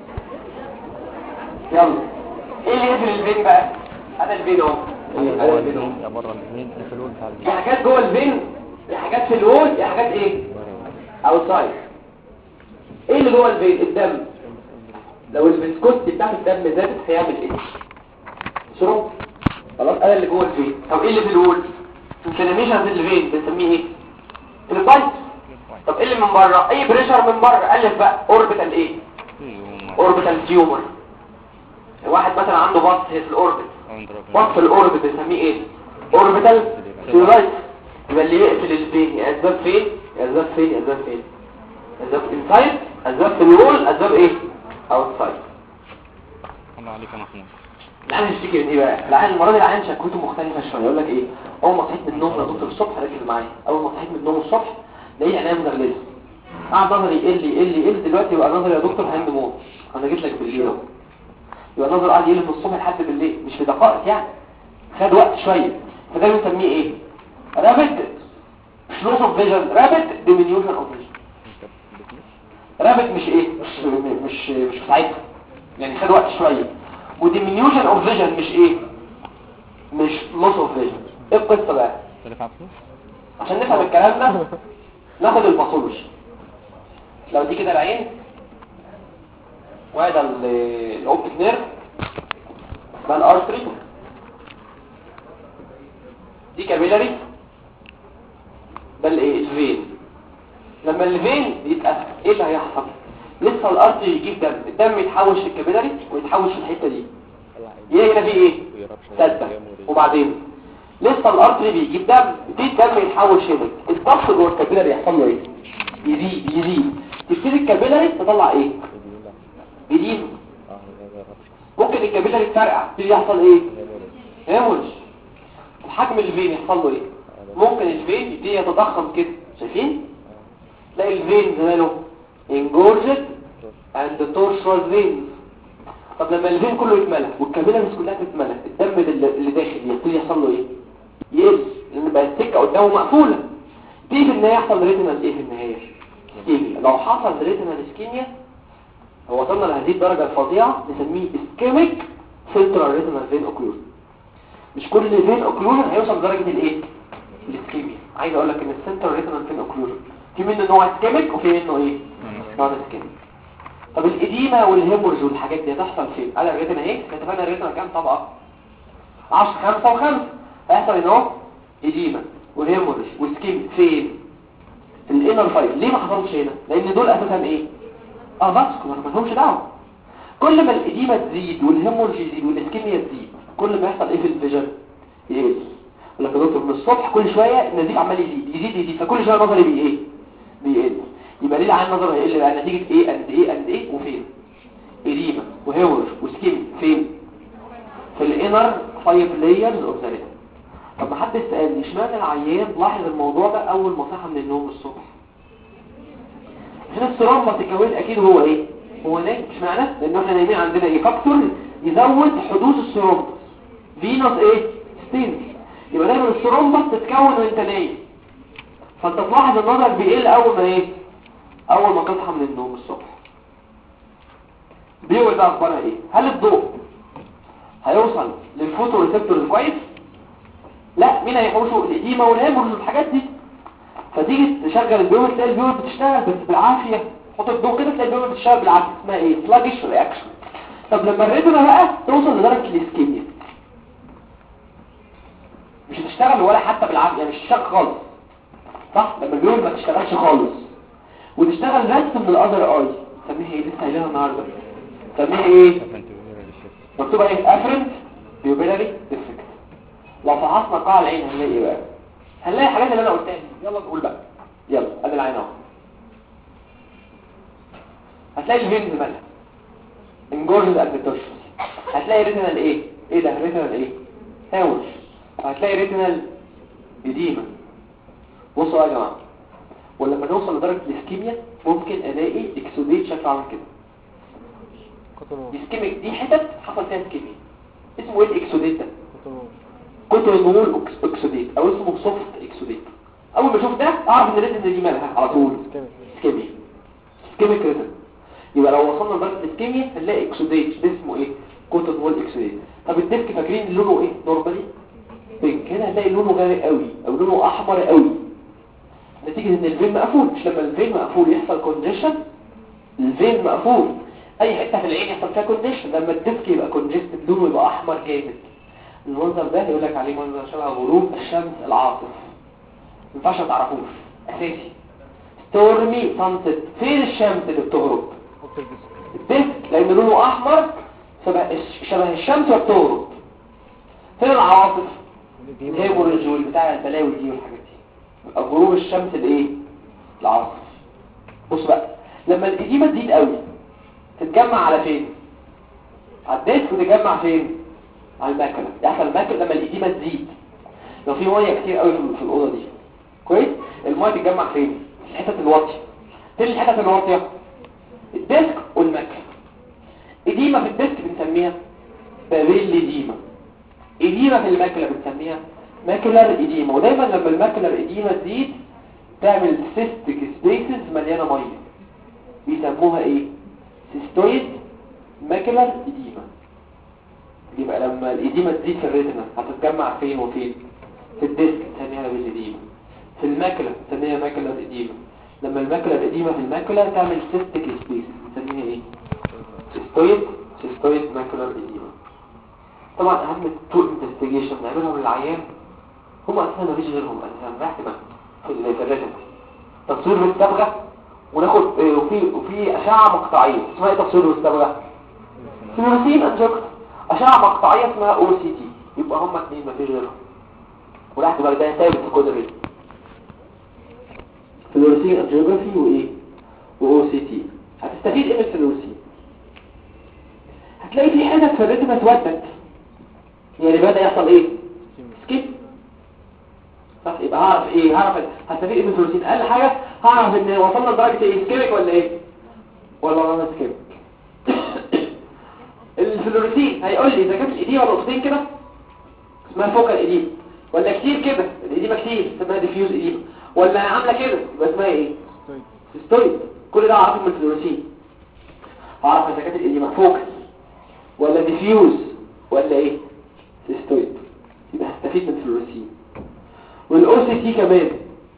S3: يلا ايه اللي يقفل الفين بقى؟ هذا الفين اهو، هذا الفين اهو. في حاجات جوه الفين يا حاجات في الوول يا حاجات ايه اوتسايد. ايه اللي جوه الفين؟ الدم. لو الفيسكوستي بتاعت الدم زادت هيعمل ايه؟ شرب. خلاص انا اللي جوه الفين. طب ايه اللي في الوول؟ انفلاميشن في الفين بنسميه ايه؟ البايت. طب ايه اللي من بره؟ اي بريشر من بره. الف بقى اوربيتال ايه؟ اوربيتال تيومر. واحد مثلا عنده باص في الاوربت، باص في الاوربت بنسميه ايه؟ اوربيتال سيرولايت. يبقى اللي يقتل الفين يا اسباب فين يا اسباب فين يا اسباب فين؟ اسباب انسايد، اسباب في الوول، اسباب ايه؟ اوتسايد.
S1: الله عليك يا محمود.
S3: العين يشتكي من ايه بقى؟ العين المره دي العين شكوته مختلفه شويه. يقول لك ايه؟ اول ما صحيت من النوم يا دكتور الصبح، ركز معايا، اول ما صحيت من النوم الصبح لقيت عينيا مغلسه، قعد نظري يقل يقل يقل. دلوقتي يبقى نظري يا دكتور هينام موت، انا جيت لك بالليل اهو. يبقى نظري قاعد يقل من الصبح لحد بالليل، مش في دقائق يعني، خد وقت شويه. فده بنسميه ايه؟ رابيد مش لوس اوف فيجن، رابيد ديمينيوشن اوف فيجن. رابيد مش ايه؟ مش مش مش ساعتها يعني، خد وقت شويه. وديمينيوشن اوف فيجن مش ايه؟ مش لوس اوف فيجن. ايه القصه بقى؟ عشان نفهم الكلام ده ناخد الباثولوجي. لو دي كده العين وهذا الاوبتيك نيرف ده الارتري، دي كابيلاري، ده الايه؟ الفين. لما الفين يتقفل ايه اللي هيحصل؟ لسه الارتري يجيب دم، الدم يتحوش في الكابيلاري ويتحوش في الحته دي، ايه هنا في ايه؟ سده. وبعدين لسه الارتري بيجيب دم، دي الدم يتحوش هنا، الضغط جوه الكابيلاري يحصل له ايه؟ يزيد يزيد. تبتدي الكابيلاري تطلع ايه؟ جديد. ممكن الكابيلاري تفرقع، يبتدي يحصل ايه؟ هيمورج. الحجم الفين يحصل له ايه؟ ممكن الفين يبتدي يتضخم كده، شايفين؟ تلاقي الفين زمانه engorged and tortuous veins. طب لما الفين كله يتملى والكابيلاريز كلها تتملى، الدم اللي داخل يبتدي يحصل له ايه؟ يقل، لان بقت السكه قدامه مقفوله. تيجي في النهايه يحصل ريتينال ايه في النهايه؟ اسكيميا. لو حصل ريتينال اسكيميا هو وصلنا لهذه الدرجه الفظيعه نسميه اسكيميك سنترال ريتينال فين اوكلوجن. مش كل فين اوكلوجن هيوصل لدرجه الايه؟ الاسكيميا. عايز اقول لك ان السنترال ريتينال فين اوكلوجن في منه نوع اسكيميك وفي منه ايه؟ نوع اسكيميك. طب الاديمه والهيمورج والحاجات دي هتحصل فين؟ قال الريتنا ايه؟ كتبنا الريتنا كام طبقه؟ عشرة خمسة وخمسة. هيحصل ان اهو اديمه وهيمورج وسكيم فين؟ في الانر فايل. ليه ما حصلش هنا؟ لان دول اساسا ايه؟ اه فاسكولار ما لهمش دعوه. كل ما الاديمه تزيد والهيمورج يزيد والاسكيميا تزيد كل ما يحصل ايه في الفيجن؟ يقل. يقول لك يا دكتور من الصبح كل شويه النزيف عمال يزيد يزيد يزيد فكل شويه نظري بي ايه؟ بيقل. يبقى ليه العين نظر هيقل بقى نتيجه ايه قد ايه قد ايه وفين؟ اديمه وهيمورج وسكيم فين؟ في الانر فايف لايرز اوف ذا ريتنا. طب ما حد سالني اشمعنى العيان لاحظ الموضوع ده اول ما صحى من النوم الصبح؟ عشان السيروم تكون اكيد هو ايه؟ هو نايم. مش معناه لان احنا نايمين عندنا ايه؟ فاكتور يزود حدوث السيروم فينوس ايه؟ ستين. يبقى دايما السيروم تتكون وانت نايم، فانت تلاحظ النظر بيقل اول ما ايه؟ اول ما تصحى من النوم الصبح. بيقول بقى اخبارها ايه؟ هل الضوء هيوصل للفوتو ريسبتورز كويس؟ لا. مين هيحوشه؟ الاديمه والهيمورج والحاجات دي. فتيجي تشغل البيوت تلاقي البيوت بتشتغل بس بالعافيه. حط الضوء كده تلاقي البيوت بتشتغل بالعافيه، اسمها ايه؟ سلاجش رياكشن. طب لما الريتنا بقى توصل لدرجه الاسكيميا مش هتشتغل ولا حتى بالعافيه، يعني مش هتشتغل خالص، صح؟ لما البيوت ما تشتغلش خالص وتشتغل بس من الاذر اي، نسميها ايه؟ لسه قايلينها النهارده، نسميها ايه؟ مكتوبه ايه؟ افرنت بيوبيلاري ديفكت. لو فحصنا قاع العين هنلاقي ايه بقى؟ هنلاقي الحاجات اللي انا قلتها دي. يلا نقول بقى، يلا ادي العين اهو. هتلاقي الفينز مالها انجورجد ابيتوش. هتلاقي ريتينال ايه؟ ايه ده؟ ريتينال ايه؟ هاوش. هتلاقي ريتينال اديمه. بصوا يا جماعه، ولما نوصل لدرجه الاسكيميا ممكن الاقي اكسوديت شكله عامل كده. الاسكيميك دي حتت حصل فيها اسكيميا، اسمه ايه الاكسوديت ده؟ كوتونول اكسوديت او اسمه سوفت اكسوديت. اول ما اشوف ده اعرف ان الريتنا دي مالها على طول اسكيميا، اسكيميك ريتنا. يبقى لو وصلنا لدرجه الاسكيميا هنلاقي اكسوديت ده اسمه ايه؟ كوتونول اكسوديت. طب الديسك فاكرين لونه ايه نورمالي؟ بينك. هنا هنلاقي لونه غامق قوي او لونه احمر قوي، نتيجة ان الفين مقفول. مش لما الفين مقفول يحصل كونجيشن؟ الفين مقفول اي حتة في العين يحصل فيها كونجيشن. لما الديسك يبقى كونجستد لونه يبقى احمر جامد، المنظر ده يقول لك عليه منظر شبه غروب الشمس العاصف. ما ينفعش ما تعرفوش، اساسي. ستورمي سانست، فين الشمس اللي بتغرب؟ الديسك، لان لونه احمر شبه شبه الشمس وبتغرب. فين العواصف؟ الهيموريجول بتاع البلاوي دي والحاجات دي. يبقى غروب الشمس الايه؟ العاصف. بص بقى، لما الإديمة تزيد قوي تتجمع على فين؟ على الديسك، وتتجمع فين؟ على الماكلة. يحصل الماكلة لما الإديمة تزيد. لو في ميه كتير قوي في الأوضة دي، كويس؟ الميه تتجمع فين؟ في الحتت الواطية. فين الحتت الواطية؟ الديسك والماكلة. إديمة في الديسك بنسميها بابيل إديمة. إديمة في الماكلة بنسميها ماكلر إديمة. ودايما لما الماكلر إديمة تزيد تعمل سيستيك سبيسز مليانة ميه، بيسموها ايه؟ سيستويد ماكلر إديمة. يبقى لما الإديمة تزيد في الريتنا هتتجمع فين وفين؟ في الديسك تسميها بابيل إديمة، في الماكلة تسميها ماكلر إديمة. لما الماكلر إديمة في الماكلة تعمل سيستيك سبيسز بنسميها ايه؟ سيستويد سيستويد ماكلر إديمة. طبعا اهم تو انفستيجيشن نعملهم للعيان هم اصلا مفيش غيرهم اساسا راح تبقى في الريتنا. تصوير بالصبغه، وناخد وفي وفي اشعه مقطعيه اسمها ايه؟ تصوير بالصبغه فلوريسين انجكت. اشعه مقطعيه اسمها او سي تي. يبقى هم اثنين مفيش غيرهم، وراح تبقى ده ثابت في كل الريتنا. فلوريسين انجيوجرافي وايه؟ واو سي تي. هتستفيد ايه من الفلوريسين؟ هتلاقي في حتت في الريتنا اتودت، يعني بدأ يحصل ايه؟ سكيب. صح؟ يبقى هعرف ايه؟ هعرف هستفيد ايه من الفلوريسين؟ اقل حاجة هعرف ان وصلنا لدرجة ايه؟ سكيبك ولا ايه؟ ولا ولا سكيبك. الفلوريسين هيقول لي اذا كانت الاديمة نقطتين كده اسمها فوكال اديمة، ولا كتير كده الاديمة كتير اسمها ديفيوز اديمة، ولا عاملة كده يبقى اسمها ايه؟ سيستويد. كل ده اعرفه من الفلوريسين. هعرف اذا كانت الاديمة فوكال ولا ديفيوز ولا ايه؟ سيستويد. يبقى هستفيد من الفلوريسين. والاو سي تي كمان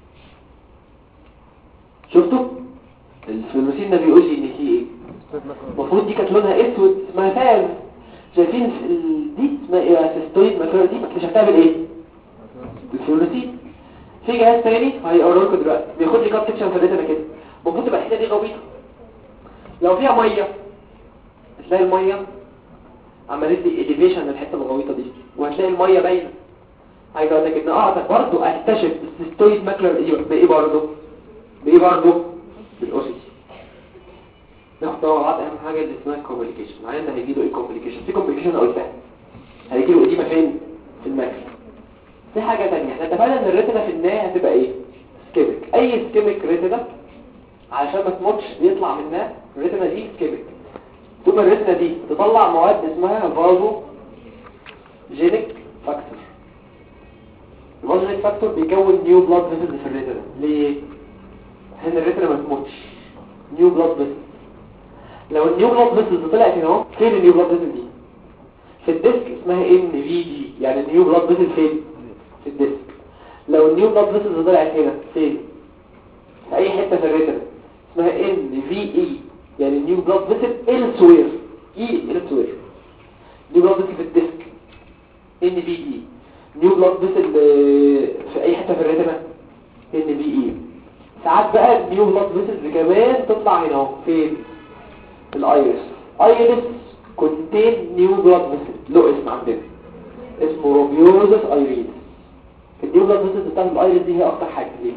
S3: شفتوا الفلوريسين ده بيقول لي ان في ايه؟ المفروض دي كانت لونها اسود اسمها فاز. شايفين ال... دي اسمها ايه؟ سيستويد ماكلر دي اكتشفتها بالايه؟ بالفلوريسين. في جهاز تاني هيقرا لكم دلوقتي بياخد لي كاب سكشن في الريتنا كده. المفروض تبقى الحته دي غويطه، لو فيها ميه هتلاقي الميه عملت لي اليفيشن للحته الغويطه دي، وهتلاقي الميه باينه. عايز اقول لك ان اقدر برضه اكتشف السيستويد ماكلر بايه برضه؟ بايه برضه؟ بالاوسيس. ناخد طبعا اهم حاجه اللي اسمها كومبليكيشن. العيان ده هيجي له ايه كومبليكيشن؟ في كومبليكيشن قلتها هيجي له اديمه فين؟ في الماكلر. في حاجه ثانيه احنا اتفقنا ان الريتنا في النهايه هتبقى ايه؟ سكيميك. اي سكيميك ريتنا عشان ما تموتش بيطلع منها الريتنا دي سكيميك. ثم الريتنا دي تطلع مواد اسمها فازو جينيك فاكتور. الفازو جينيك فاكتور بيكون نيو بلاد فيسلز في الريتنا. ليه؟ عشان الريتنا ما تموتش. نيو بلاد فيسلز. لو النيو بلاد فيسلز طلعت هنا اهو، فين النيو بلاد فيسلز دي؟ في الديسك اسمها ان في دي، يعني النيو بلاد فيسل فين؟ في الديسك. لو النيو بلاد فيسلز طلعت هنا فين؟ في اي حته في الريتنا اسمها ان في اي، يعني نيو بلاد فيسل elsewhere. اي elsewhere. نيو بلاد فيسل في الديسك ان في اي. نيو بلاد فيسل في اي حته في الريتنا ان في اي. ساعات بقى النيو بلاد فيسل كمان تطلع هنا اهو فين؟ الايرس. ايرس كونتين نيو بلاد فيسل، له اسم عندنا اسمه روبيوزس ايرينس. النيو بلاد فيسل بتاعت الايرس دي هي اكتر حاجه. ليه؟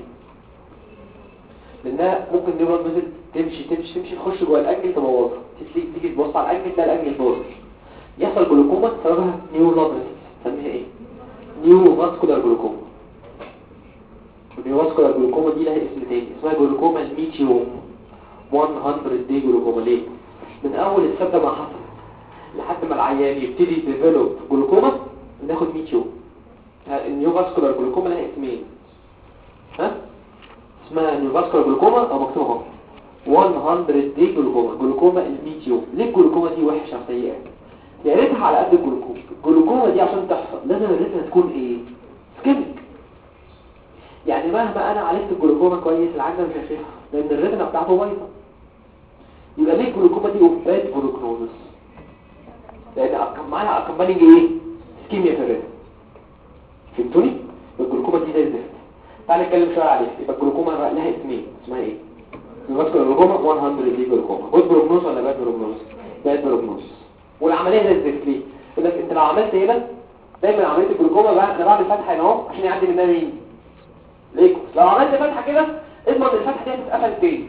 S3: لانها ممكن نيو بلاد فيسل تمشي تمشي تمشي تخش جوه الانجل تبوظها. تيجي تيجي تبص على الانجل تلاقي الانجل باظ، يحصل جلوكوما سببها نيو بلاد فيسل. نسميها ايه؟ نيو فاسكولار جلوكوما. النيو فاسكولار جلوكوما دي لها اسم تاني اسمها جلوكوما الميتيوم مية دي جلوكوما. ليه؟ من اول السبب ما حصل لحد ما العيان يبتدي ديفلوب جلوكوما بناخد ميتيوم. النيو فاسكولار جلوكوما لها اسمين، ها؟ اسمها نيو فاسكولار جلوكوما او مكتوبه اهو مية دي جلوكوما. جلوكوما الميتيوم. ليه الجلوكوما دي وحشه سيئه؟ يا ريتها على قد الجلوكوما. الجلوكوما دي عشان تحصل لازم الريتنا تكون ايه؟ سكيميك. يعني يعني مهما انا عالجت الجلوكوما كويس العجله مش هشوفها لان الريتنا بتاعته بايظه. يبقى ليه الجلوكوما دي اوف باد بروجنوزس؟ لان أكم معاها اكمبانينج ايه؟ اسكيميا في الريتنا. فهمتوني؟ الجلوكوما دي زي الزفت. تعال نتكلم شويه عليها. يبقى الجلوكوما لها اسمين، اسمها ايه؟ الفاسكولار جلوكوما مية دي جلوكوما. جود بروجنوز ولا باد بروجنوز؟ باد بروجنوز. والعمليه زي الزفت ليه؟ يقول لك انت لو عملت هنا دايما عمليه الجلوكوما بقى انا بعمل فتحه هنا اهو عشان يعدي منها مين؟ ليكو. لو عملت فتحه كده اضمن ان الفتحه دي هتتقفل تاني.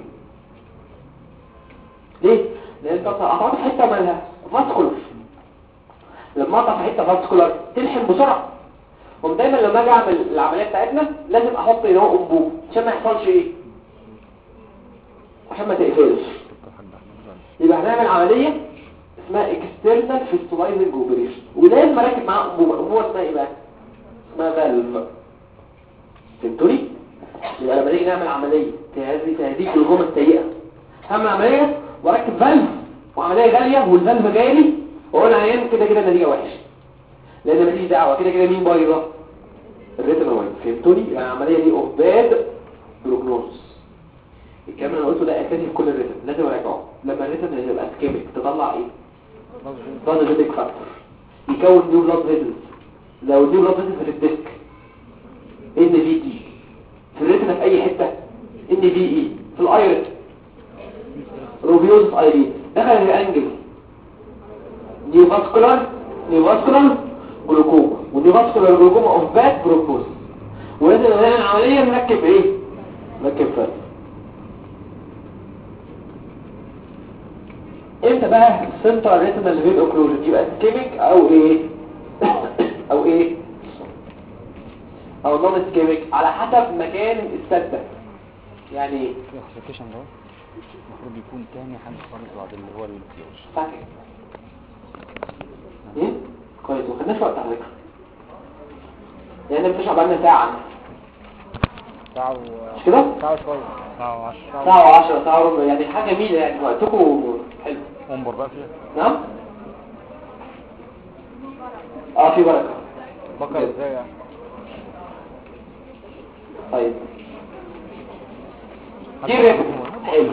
S3: ليه؟ لان انت قطعت حته مالها فاسكولار. لما اقطع في حته فاسكولار تلحم بسرعه. ودايما لما اجي اعمل العمليه بتاعتنا لازم احط هنا اهو انبوب عشان ما يحصلش ايه؟ عشان ما تقفلش. يبقى هنعمل عمليه اسمها اكسترنال فيستولايزنج اوبريشن ولازم اركب معاها انبوبه. انبوبه اسمها ايه بقى؟ اسمها فالف. فهمتوني؟ يبقى لما نيجي نعمل عمليه تهذيب تهذيب الجلوكوما السيئه هعمل عمليه واركب فالف وعمليه غاليه والفالف جاي واقول عيان كده كده النتيجه وحشه لان ماليش دعوه كده كده مين بايظه؟ الريتنا بايظه. فهمتوني؟ يبقى العمليه دي اوف باد بروجنوز. الكلام اللي انا قلته ده اساسي في كل الريتنا لازم اراجعه. لما الريتنا يبقى سكيميك تطلع ايه؟ بلاد فاكتور يكون نيو بلاد فيزلز. لو النيو بلاد فيزلز في الديسك ان في دي في الريتنا في اي حته ان في اي في الايرس روبيوز ايرين دخل الانجل نيو فاسكولار نيو فاسكولار جلوكوما ونيو فاسكولار جلوكوما اوف باد بروجنوز. ولازم نعمل العمليه نركب ايه؟ نركب فرد. امتى بقى السنترال ريتنال فين اوكلوجن؟ يبقى سكيميك او ايه او ايه او نون سكيميك على حسب مكان السده. يعني ايه؟
S1: الابلكيشن ده المفروض يكون تاني حاجه خالص بعد اللي هو الكلوج.
S3: صح كده؟ ايه كويس. ما خدناش وقت على فكره يعني بتشرب بقى لنا ساعه
S2: ساعة و...
S3: مش كده؟
S2: ساعة شوية.
S1: ساعه وعشرة
S3: ساعه وعشرة ساعه وربع يعني حاجه جميله يعني وقتكم حلو.
S1: انبر بقى فيها.
S3: نعم اه في بركه.
S2: بكر ازاي يعني؟
S3: طيب دي ريتم حلو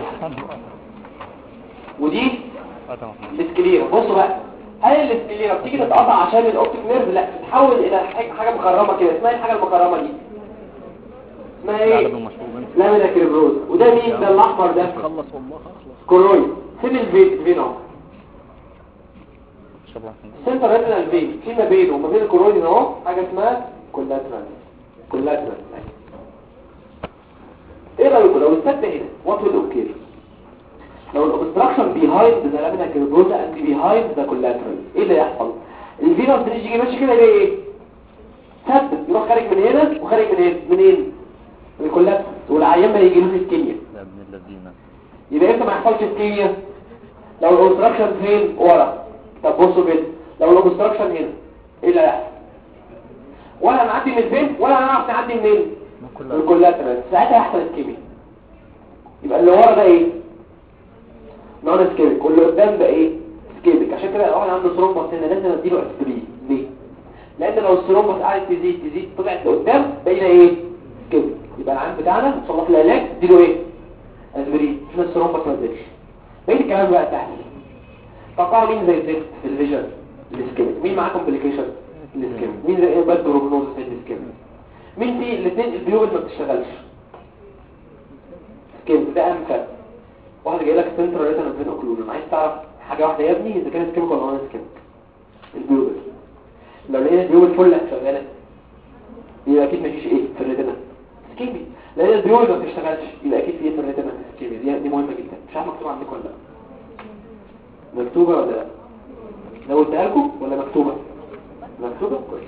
S3: ودي السكليرا. بصوا بقى هل السكليرا بتيجي تتقطع عشان الاوبتيك نيرف؟ لا تتحول الى حاجه مخرمه كده. اسمها الحاجه المخرمه دي اسمها ايه؟ لامينا كريبروز. وده مين ده الاحمر ده؟
S2: خلص والله خلص.
S3: كورويد. فين الفين فين اهو
S1: شبه
S3: سنتر ريتنال فين في ما بينه وما بين الكورويد اهو حاجه اسمها كولاترال. كولاترال ايه رايكم لو السد هنا وات ويل اوكي؟ لو الاوبستراكشن بيهايند ذا لامينا كريبروز اند بيهايند ذا كولاترال ايه اللي يحصل؟ الفينوس تيجي يجي ماشي كده يبقى ايه؟ سد يروح خارج من هنا وخارج من هنا منين؟ من الكولاترال والعيان ما يجيلوش الكيمياء.
S1: يا ابن الذين
S3: يبقى امتى ما يحصلش الكيمياء؟ لو الاوبستراكشن فين؟ ورا. طب بصوا كده لو الاوبستراكشن هنا ايه اللي هيحصل؟ ولا هنعدي من فين ولا هنعرف نعدي منين؟ من الكولاترال. ساعتها يحصل الكيمياء. يبقى اللي ورا ده ايه؟ نون سكيميك واللي قدام ده ايه؟ سكيميك. عشان كده لو واحد عنده ثرومبس هنا لازم اديله اسبرين. ليه؟ لان لو الثرومبس قعدت تزيد تزيد طلعت لقدام بقينا ايه؟ سكيميك. يبقى العام بتاعنا صلح العلاج اديله ايه؟ اسبرين عشان الثرومبس ما تزيدش. بقيت الكلام بقى سهل. توقعوا مين زي الزفت في الفيجن؟ السكيميك. مين معاه كومبليكيشن؟ السكيميك. مين زي ايه باد بروجنوز في السكيميك؟ مين في الاثنين البيوبل ما بتشتغلش؟ سكيميك. ده اهم فرق. واحد جاي لك سنترال ريتنال فين اوكلوجن عايز تعرف حاجه واحده يا ابني اذا كانت سكيميك ولا نون سكيميك. البيوبل لو لقينا البيوبل فل شغاله يبقى اكيد مفيش ايه في الريتنا سكيميك. لان البيوبل ما بتشتغلش يبقى اكيد في ايه في الريتنا سكيميك. دي, دي مهمه جدا. مش عارف مكتوبه عندكم ولا لا؟ مكتوبه ولا لا؟ لو قلتها لكم ولا مكتوبه؟ مكتوبه كويس.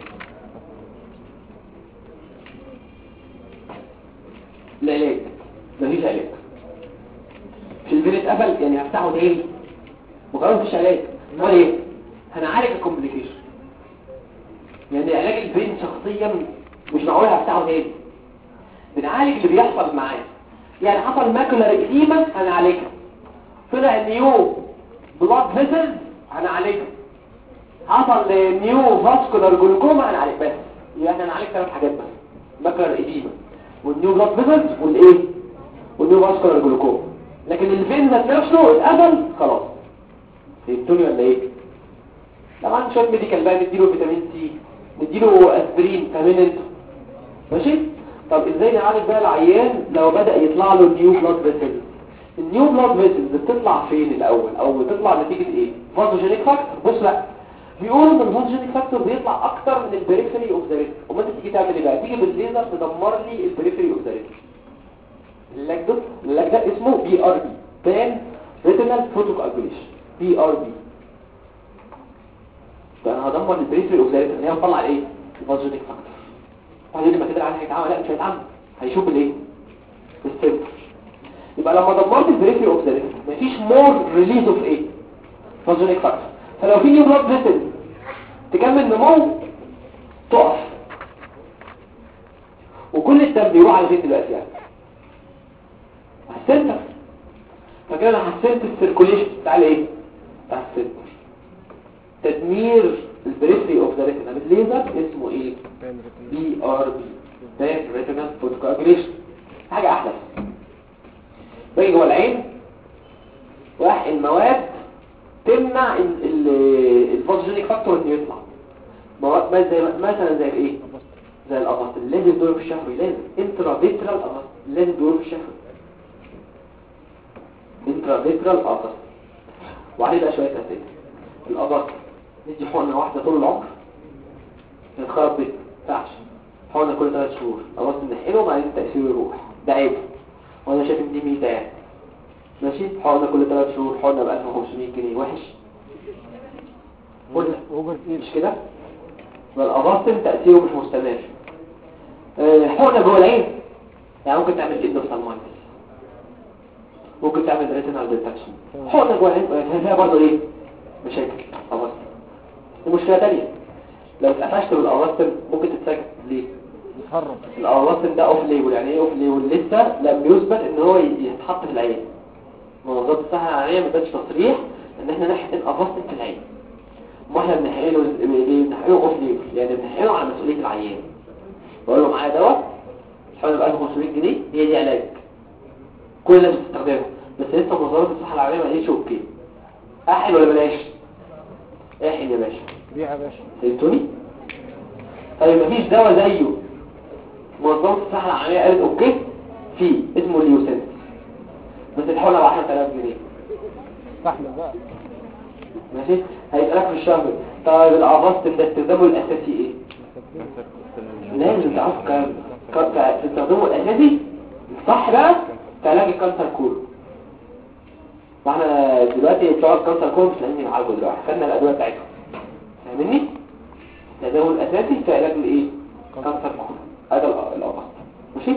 S3: العلاج مفيش علاج. في الفين اتقفل يعني هفتحه تاني وخلاص مفيش علاج. امال ايه؟ هنعالج الكومبليكيشن. يعني علاج الفين شخصيا مش معقول هفتحه تاني. بنعالج اللي بيحصل معاه. يعني حصل ماكولار إديمة هنعالجها. طلع نيو بلاد فيسل هنعالجها. حصل نيو فاسكولار جلوكوما هنعالج بس. يعني احنا هنعالج ثلاث حاجات بس. ماكولار إديمة والنيو بلاد فيسلز والايه والنيو فاسكولار جلوكوما. لكن الفين ذات نفسه اتقفل خلاص. فهمتوني ولا ايه؟ طبعا شويه ميديكال بقى، نديله فيتامين سي، نديله اسبرين، فاهمين انتوا؟ ماشي. طب ازاي نعالج بقى العيان لو بدا يطلع له نيو بلاد فيسلز؟ النيو بلاد فيسلز بتطلع فين الاول او بتطلع نتيجه ايه؟ فازوجينيك فاكتور. بص لا، بيقولوا ان الفازوجينيك فاكتور بيطلع اكتر من البريفري اوف ذا ريتنا. وما انت تيجي تعمل ايه بقى؟ تيجي بالليزر تدمر لي البريفري اوف ذا ريتنا. اللاج ده اللاج ده اسمه بي ار بي، بان ريتينال فوتوكوagulation، بي ار بي. ده انا هدمر البريفري اوف ذا ريتنا، هي بتطلع ايه؟ الفازوجينيك فاكتور. بعدين لما كده العيان هيتعمل، لا مش هيتعمل، هيشوف الايه؟ السنتر. يبقى لما دمرت البريفري اوف ذا ريتنا مفيش مور ريليز اوف ايه؟ فازوجينيك فاكتور. فلو في نيو بلاد فيسل تكمل نمو تقف، وكل الدم بيروح على فين دلوقتي يعني؟ على السنتر. فكده انا حسنت السيركوليشن بتاع الايه؟ بتاع السنتر. تدمير البريفري اوف ذا ريتنا بالليزر اسمه ايه؟ بي ار بي، بان ريتينال فوتوكوagulation. حاجه احلى باجي جوه العين واحقن مواد تمنع الفازوجينيك فاكتور انه يطلع. مواد زي مثلا زي ايه؟ زي الاباستل، لازم دور في الشفوي، لازم انترا فيترال اباستل، لازم دور في الشفوي، انترا فيترال اباستل. وعليه بقى شويه اسئله. الاباستل ندي حقنه واحده طول العمر، نتخرب بيه، ما ينفعش. حقنه كل ثلاث شهور، اباستل نحقنه وبعدين التاثير يروح، ده عيب. وانا شايف ان دي ميزه يعني. ماشي. حقنه كل ثلاث شهور، حقنه ب ألف وخمسمية جنيه، وحش
S2: اوفر
S3: مش كده؟ والاباستل تاثيره مش مستمر. أه حقنه جوه العين يعني ممكن تعمل اندوسالمايتس، ممكن تعمل ريتينال ديتاكشن. حقنه جوه العين فيها برضه ايه؟ مشاكل اباستل. ومشكله ثانيه، لو اتقفشت بالاباستل ممكن تتسجن. ليه؟
S2: يتهرب.
S3: الاباستل ده اوف ليبل. يعني ايه اوف ليبل؟ لسه لم يثبت ان هو يتحط في العين. منظمه الصحه العالميه ما ادتش تصريح ان احنا نحقن اباستل في العين. ما احنا بنحقنه بنحقنه اوف ليبل، يعني بنحقنه على مسؤوليه العيان. بقول له معايا دواء حوالي ب ألف وخمسمية جنيه، هي دي علاج كل الناس بتستخدمه، بس لسه منظمه الصحه العالميه ما قالتش اوكي. احقن ولا بلاش؟ احقن يا باشا،
S2: بيع يا باشا.
S3: فهمتوني؟ طيب مفيش دواء زيه منظمه الصحه العالميه قالت اوكي فيه، اسمه اليوسنت، بس الحقنه ب عشرة آلاف جنيه.
S2: استحمل بقى.
S3: ماشي. هيسألك في الشهر، طيب الاباستل ده استخدامه الاساسي ايه؟ لازم تعرف تستخدمه الاساسي صح بقى في علاج الكانسر كله. فاحنا دلوقتي بتوع الكانسر كله مش لاقيين نعالجه دلوقتي، خدنا الادويه بتاعتهم، فاهمني؟ استخدامه الاساسي في علاج الايه؟ كانسر كله. هذا الاباستل. ماشي.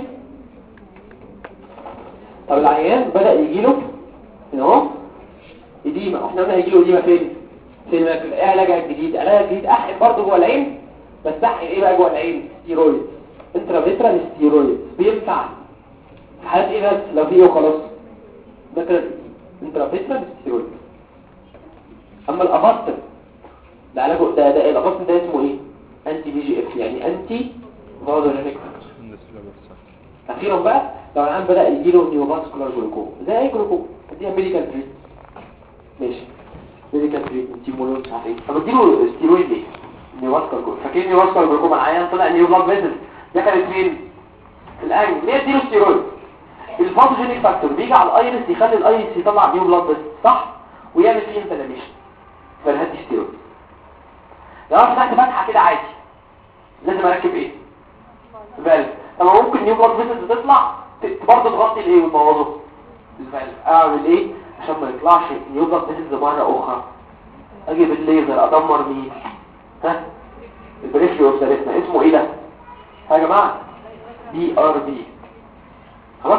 S3: طب العيان بدأ يجيله هنا اهو اديمه، احنا قلنا هيجيله اديمه فين؟ في الماكل. ايه علاجها الجديد؟ علاجها الجديد احقن برضه جوه العين، بس احقن ايه بقى جوه العين؟ ستيرويد، انترافيترال ستيرويد. بينفع في حالات ايه بس؟ لو في ايه وخلاص ده كده انترافيترال ستيرويد. اما الاباستل ده علاجه ده ده الاباستل ده اسمه ايه؟ انتي بي جي اف، يعني انتي فازوجينيك. اخيرا بقى لو العيان بدأ يجيله نيوفاسكولار جلوكوما، زي اي جلوكوما اديها ميديكال تريت. ماشي. ميديكال تريت تيمولون مش عارف ايه. طب اديله ستيرويد ليه؟ نيوفاسكولار جلوكوما. فاكرين نيوفاسكولار جلوكوما عيان طلع نيو بلاد فيسل دخلت فين؟ في الانج. ليه اديله ستيرويد؟ الفازوجينيك فاكتور بيجي على الايرس يخلي الايرس يطلع نيو بلاد فيسل صح؟ ويعمل فيه انفلاميشن، فالهدي ستيرويد. لو انا فتحت فتحه كده عادي لازم اركب ايه؟ فالف. طب ممكن نيو بلاد فيسل تطلع برضه تغطي الايه وتبوظه؟ الفالف. اعمل ايه عشان ما يطلعش نيو بلاد فيسل مره اخرى؟ اجيب الليزر ادمر مين؟ ها؟ البريفري اوف ذا ريتنا. اسمه ايه ده يا جماعه؟ بي ار بي. خلاص.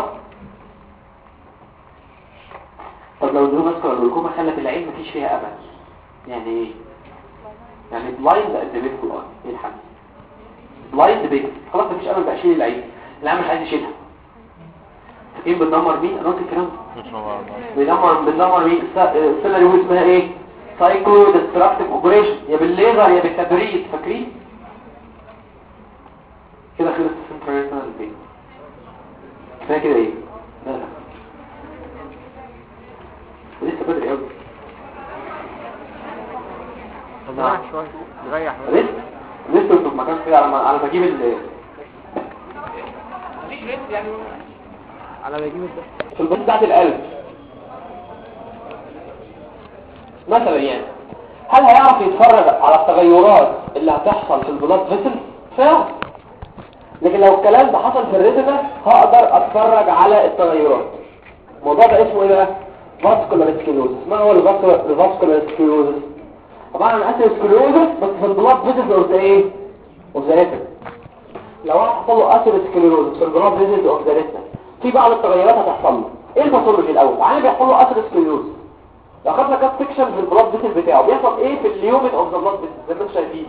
S3: طب لو النيوفاسكولار جلوكوما خلت العين مفيش فيها امل، يعني ايه؟ يعني بلايند اند بينفول اي. ايه الحل؟ بلايند بينفول، خلاص مفيش امل بقى، شيل العين. العين مش عايز يشيلها. فاكرين بندمر مين؟ انا قلت الكلام ده. بندمر بندمر مين؟ السيلة اللي اسمها ايه؟ سايكلو ديستراكتيف اوبريشن، يا بالليزر يا بالتبريد. فاكرين كده؟ خلص السنترال بين. كفايه كده ايه؟ لا لا لسه بدري قوي.
S2: نريح شويه نريح
S3: لسه لسه انتوا في مكان كده على ما على ما اجيب ال
S4: مفيش ريسك يعني
S2: على ما يجيب
S3: في البطن بتاعت القلب مثلا يعني هل هيعرف يتفرج على التغيرات اللي هتحصل في البلاد فيسل؟ فعلا. لكن لو الكلام ده حصل في الريتنا هقدر اتفرج على التغيرات. الموضوع ده اسمه ايه بقى؟ فاسكولار سكليروزس. ما هو الفاسكولار سكليروزس؟ طبعا انا اسف سكليروزس بس في البلاد فيسل اوف ذا ايه؟ اوف ذا ريتنا. لو حصل له اثر سكليروزس في البلاد فيسل اوف ذا ريتنا في بعض التغيرات هتحصل له. ايه الباثولوجي الاول؟ عادي بيحصل له اثر سكليروزس. لو خدنا كات سكشن في البلاد فيسل بتاعه بيحصل ايه في اليومن اوف ذا بلاد فيسل زي ما انتم شايفين.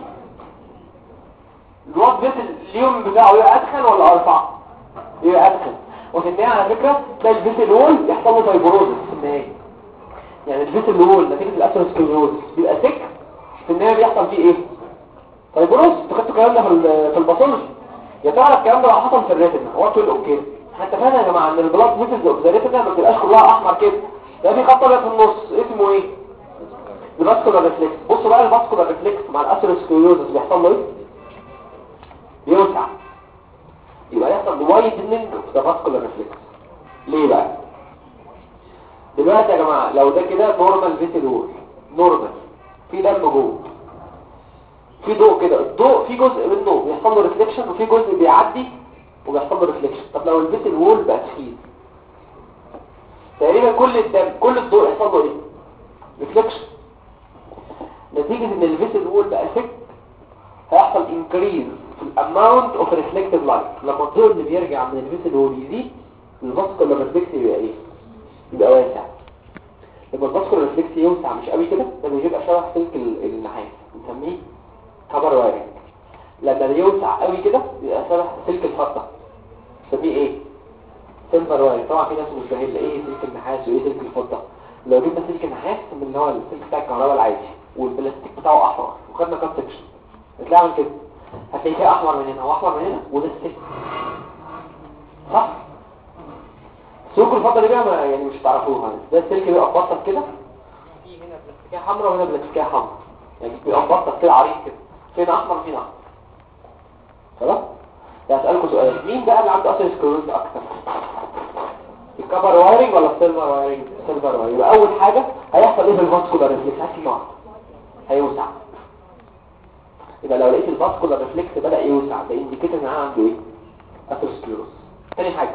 S3: البلاد فيسل اليوم بتاعه يبقى ادخن ولا ارفع؟ يبقى ادخن. وفي النهايه على فكره تلاقي الفيسل وول يحصل له فايبروزس في النهايه. يعني الفيسل وول نتيجه الاثيروسكليروزس بيبقى سك في النهايه بيحصل فيه ايه؟ فايبروزس. انتوا خدتوا الكلام ده في في الباثولوجي. يا ترى الكلام ده لو حصل في الريتنا هو تقول اوكي احنا اتفقنا يا جماعه ان البلاد فيسلز اوف ذا ريتنا ما بتبقاش كلها احمر كده. ده في خط ابيض في النص اسمه ايه؟ الفاسكولار ريفلكس. بصوا بقى الفاسكولار ريفلكس مع الاثيروسكليروزس بيحصل له ايه؟ بيوسع. يبقى يحصل وايدنينج اوف ذا فاسكولار ريفلكس. ليه بقى؟ دلوقتي يا جماعه لو ده كده نورمال فيسل وول نورمال في دم جوه في ضوء كده الضوء في جزء منه بيحصل له ريفليكشن وفي جزء بيعدي وبيحصل له ريفليكشن. طب لو الفيسل وول بقى تخين تقريبا كل الدم كل الضوء يحصل له ايه؟ ريفليكشن. نتيجه ان الفيسل وول بقى ثيك هيحصل انكريز في الاماونت اوف ريفلكتيف لايت. لما الضوء اللي بيرجع من الفيسل وول يزيد الفاسكولار ريفلكس يبقى ايه؟ يبقى واسع. لما الفاسكولار ريفلكس يوسع مش قوي كده ده بيبقى شبه سلك النحاس بنسميه كبر وايرنج. لما يوسع قوي كده يبقى شبه سلك الفضه بنسميه ايه؟ سيلفر واير. طبعا في ناس مش فاهمه ايه سلك النحاس وايه سلك الفضه. لو جبنا سلك النحاس من اللي هو السلك بتاع الكهرباء العادي والبلاستيك بتاعه احمر وخدنا كات سكشن هتلاقي عامل كده هتلاقي فيه احمر من هنا واحمر من هنا وده السلك صح؟ سلوك الفضه دي بقى ما يعني مش تعرفوها. ده السلك بيبقى مبطط كده في هنا بلاستيكيه حمراء وهنا بلاستيكيه حمراء يعني بيبقى مبطط كده عريض كده فين احمر فين احمر. خلاص؟ هسألكوا سؤال مين بقى اللي عنده اثيروسكليروزس اكتر؟ الكبر وايرنج ولا السيلفر وايرنج؟ السيلفر وايرنج. يبقى اول حاجه هيحصل ايه في الفاسكولار ريفلكس؟ هتلاقي هيوسع. يبقى لو لقيت الفاسكولار ريفلكس بدا يوسع ده انديكيتور ان عنده ايه؟ اثيروسكليروزس. ثاني حاجه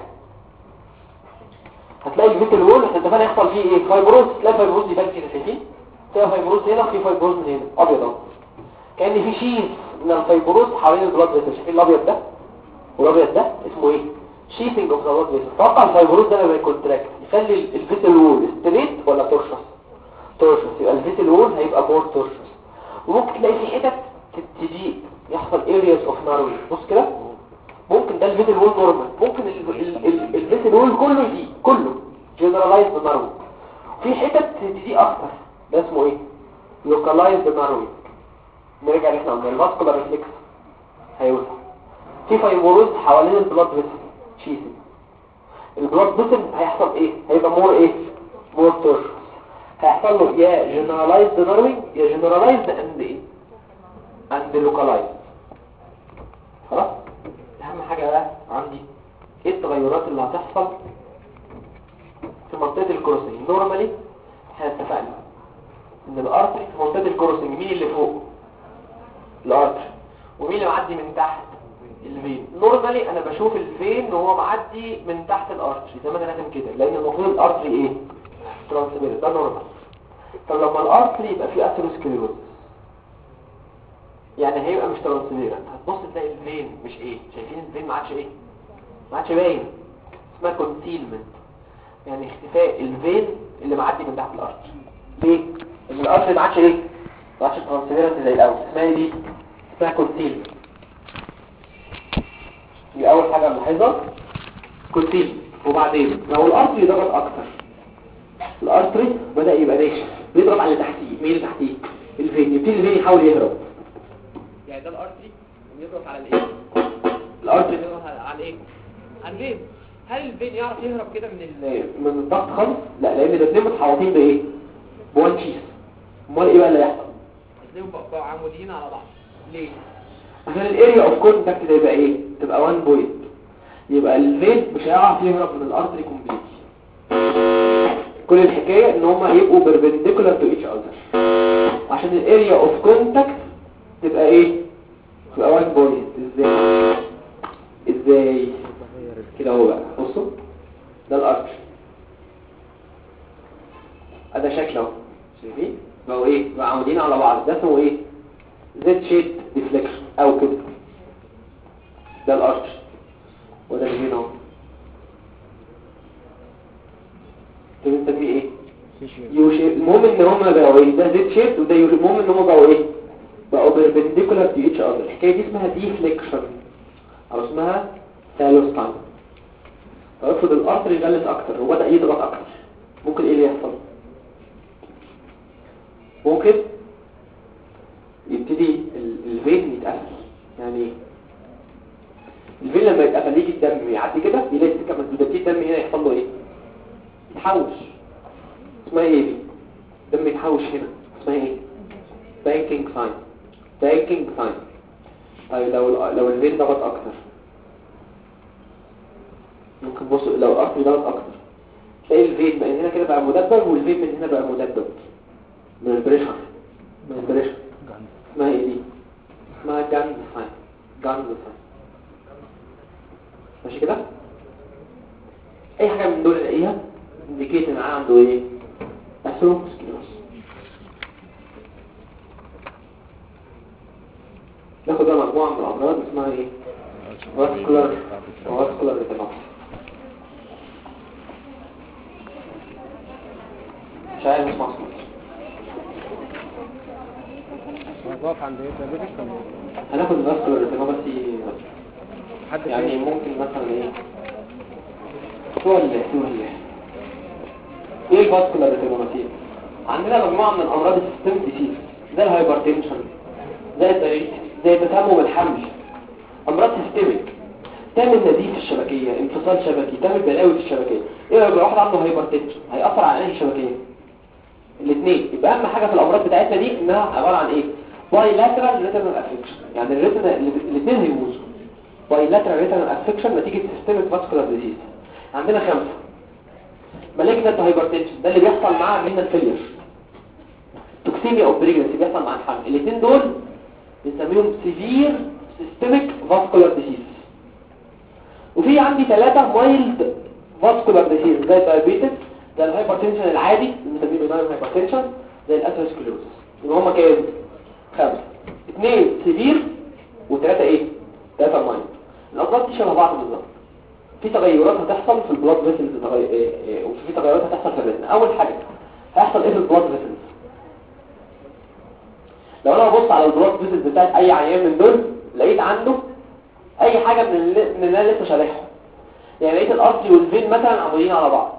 S3: هتلاقي الفيسل وول احنا اتفقنا يحصل فيه ايه؟ فايبروز. تلاقي فايبروز يبان كده شايفين؟ تلاقي فايبروز هنا وفي فايبروز من هنا ابيض اهو كأن في شيث من الفايبروز حوالين البلاد فيسل. شايفين الابيض ده والابيض ده اسمه ايه؟ شيثنج اوف ذا بلاد فيسل. توقع الفايبروز ده لما يكونتراكت يخلي الفيسل وول ستريت ولا تورشس؟ تورشس. يبقى الفيسل وول هيبقى مور تورشس. وممكن تلاقي في حتت تضيق يحصل areas of narrowing. بص كده ممكن ده الفيسل وول نورمال ممكن الفيسل وول كله يضيق كله generalized narrowing. في حتت تضيق اكتر ده اسمه ايه؟ localized narrowing. نرجع اللي احنا قلنا الفاسكولار ريفلكس هيوسع. في فايبروز حوالين البلاد فيسل شيثنج. البلاد فيسل هيحصل ايه؟ هيبقى مور ايه؟ مور تورشس. هيحصل له يا جنرالايزد ناروينج يا جنرالايزد اند ايه؟ اند لوكالايزد. خلاص؟ اهم حاجه بقى عندي ايه التغيرات اللي هتحصل في منطقه الكروسنج. نورمالي احنا اتفقنا ان الارتري في منطقه الكروسنج مين اللي فوق؟ الارتري. ومين اللي معدي من تحت؟ الفين. نورمالي انا بشوف الفين وهو معدي من تحت الارتري زي ما انا راسم كده لان المفروض الارتري ايه؟ ترانسفير. ده نورمال. طب لما الارتري يبقى فيه اثيروسكليروزس يعني هيبقى مش ترانسفير. هتبص تلاقي الفين مش ايه؟ شايفين الفين ما عادش ايه؟ ما عادش باين. اسمها كونسيلمنت يعني اختفاء الفين اللي معدي من تحت الارتري. ليه؟ ان الارتري ما عادش ايه؟ ما عادش ترانسفيرنت زي الاول. اسمها ايه دي؟ اسمها كونسيلمنت. دي اول حاجه نلاحظها كونسيلمنت. وبعدين لو الارتري ضغط اكتر الارتري بدا يبقى ناشف بيضرب على اللي تحتيه. مين اللي تحتيه؟ الفين. يبتدي الفين يحاول يهرب يعني ده الارتري بيضغط على الايه؟ الارتري بيضغط على ايه؟ على الفين.
S4: هل الفين يعرف يهرب كده من ال
S3: من الضغط خالص؟ لا، لان الاثنين متحوطين بايه؟ بوان شيس. امال ايه بقى اللي هيحصل؟
S4: الاثنين بقوا عموديين على بعض ليه؟
S3: عشان الاريا اوف كونتاكت تبقى ايه؟ تبقى واحد بوينت. يبقى الفين مش هيعرف يهرب من الارتري كومبليت. كل الحكايه ان هما يبقوا بيربنديكولار تو ايتش اذر عشان الاريا اوف كونتاكت تبقى ايه؟ تبقى واحد بوينت. ازاي؟ ازاي كده؟ اهو بقى بصوا، ده الارتري، ده شكله اهو، شايفين؟ بقوا ايه؟ بقوا عمودين على بعض. ده اسمه ايه؟ زد شيب ديفليكشن او كده. ده الارتري وده اللي هنا اهو، ده بنسميه ايه؟ يو شيب. المهم ان هما بقوا ايه؟ ده زد شيب وده يو شيب. المهم ان هما بقوا ايه؟ بقوا بيربنديكولار تو ايتش اذر. الحكايه دي اسمها ديفليكشن او اسمها ثالوستان. طب افرض الارتري غلس اكتر وبدا يضغط اكتر، ممكن ايه اللي يحصل؟ ممكن يبتدي الفين يتقفل. يعني ايه؟ الفين لما يتقفل يجي الدم يعدي كده، يلاقي سكه مسدودة، الدم هنا يحصل له ايه؟ يتحوش. اسمها ايه دي؟ الدم يتحوش هنا، اسمها ايه؟ بانكينج ساين. بانكينج ساين. طيب لو لو الفين ضغط اكتر، ممكن بصوا لو الارتري ضغط اكتر تلاقي الفين من هنا كده بقى مدبب، والفين من هنا بقى مدبب من البريشر. من البريشر اسمها ايه دي؟ اسمها جاند ساين. جاند ساين. ماشي كده؟ اي حاجه من دول نلاقيها انديكيت ان عنده ايه؟ اثيروسكليروس. ناخد بقى مجموعه من الامراض اسمها ايه؟ فاسكولار فاسكولار ريتينوباثي. مش عارف اسمع صوت.
S2: واقف عند ايه؟ ده
S3: هناخد الفاسكولار ريتينوباثي يعني ممكن مثلا ايه؟ شو اللي شو اللي ايه الفاسكولار ريتينوباثي؟ عندنا مجموعه من الامراض السيستم ديسيز زي الهايبرتنشن، زي الدايابيتس، زي تسمم الحمل. امراض سيستميك تعمل نزيف في الشبكيه، انفصال شبكي، تعمل بلاوي في الشبكيه. ايه لو واحد عنده هايبرتنشن هيأثر على انهي شبكيه؟ الاثنين. يبقى اهم حاجه في الامراض بتاعتنا دي انها عباره عن ايه؟ بايلاترال ريتينال افكشن. يعني الريتنا الاثنين هيبوظوا. بايلاترال ريتينال افكشن نتيجه سيستميك فاسكولار ديزيز. عندنا خمسه. مالجنت هايبرتنشن ده اللي بيحصل مع رينال فيلير. توكسيميا او بريجنسي بيحصل مع الحمل. الاثنين دول بنسميهم سيفير سيستميك فاسكولار ديزيز. وفي عندي ثلاثه مايلد فاسكولار ديزيز زي الدايابيتس، زي الهايبرتنشن العادي اللي بنسميه بناين هايبرتنشن، زي الاثيروسكليروسس. يبقى هم كام؟ خمسه. اثنين سيفير وثلاثه ايه؟ ثلاثه مايلد. الامراض دي شبه بعض بالظبط. في تغيرات هتحصل في البلاد فيسلز وفي تغيرات هتحصل في الريتنا. اول حاجه هيحصل ايه في البلاد فيسلز؟ لو انا ببص على البلاد فيسلز بتاعت اي عيان من دول لقيت عنده اي حاجه من اللي من اللي انا لسه شارحها. يعني لقيت الارتري والفين مثلا عمودين على بعض،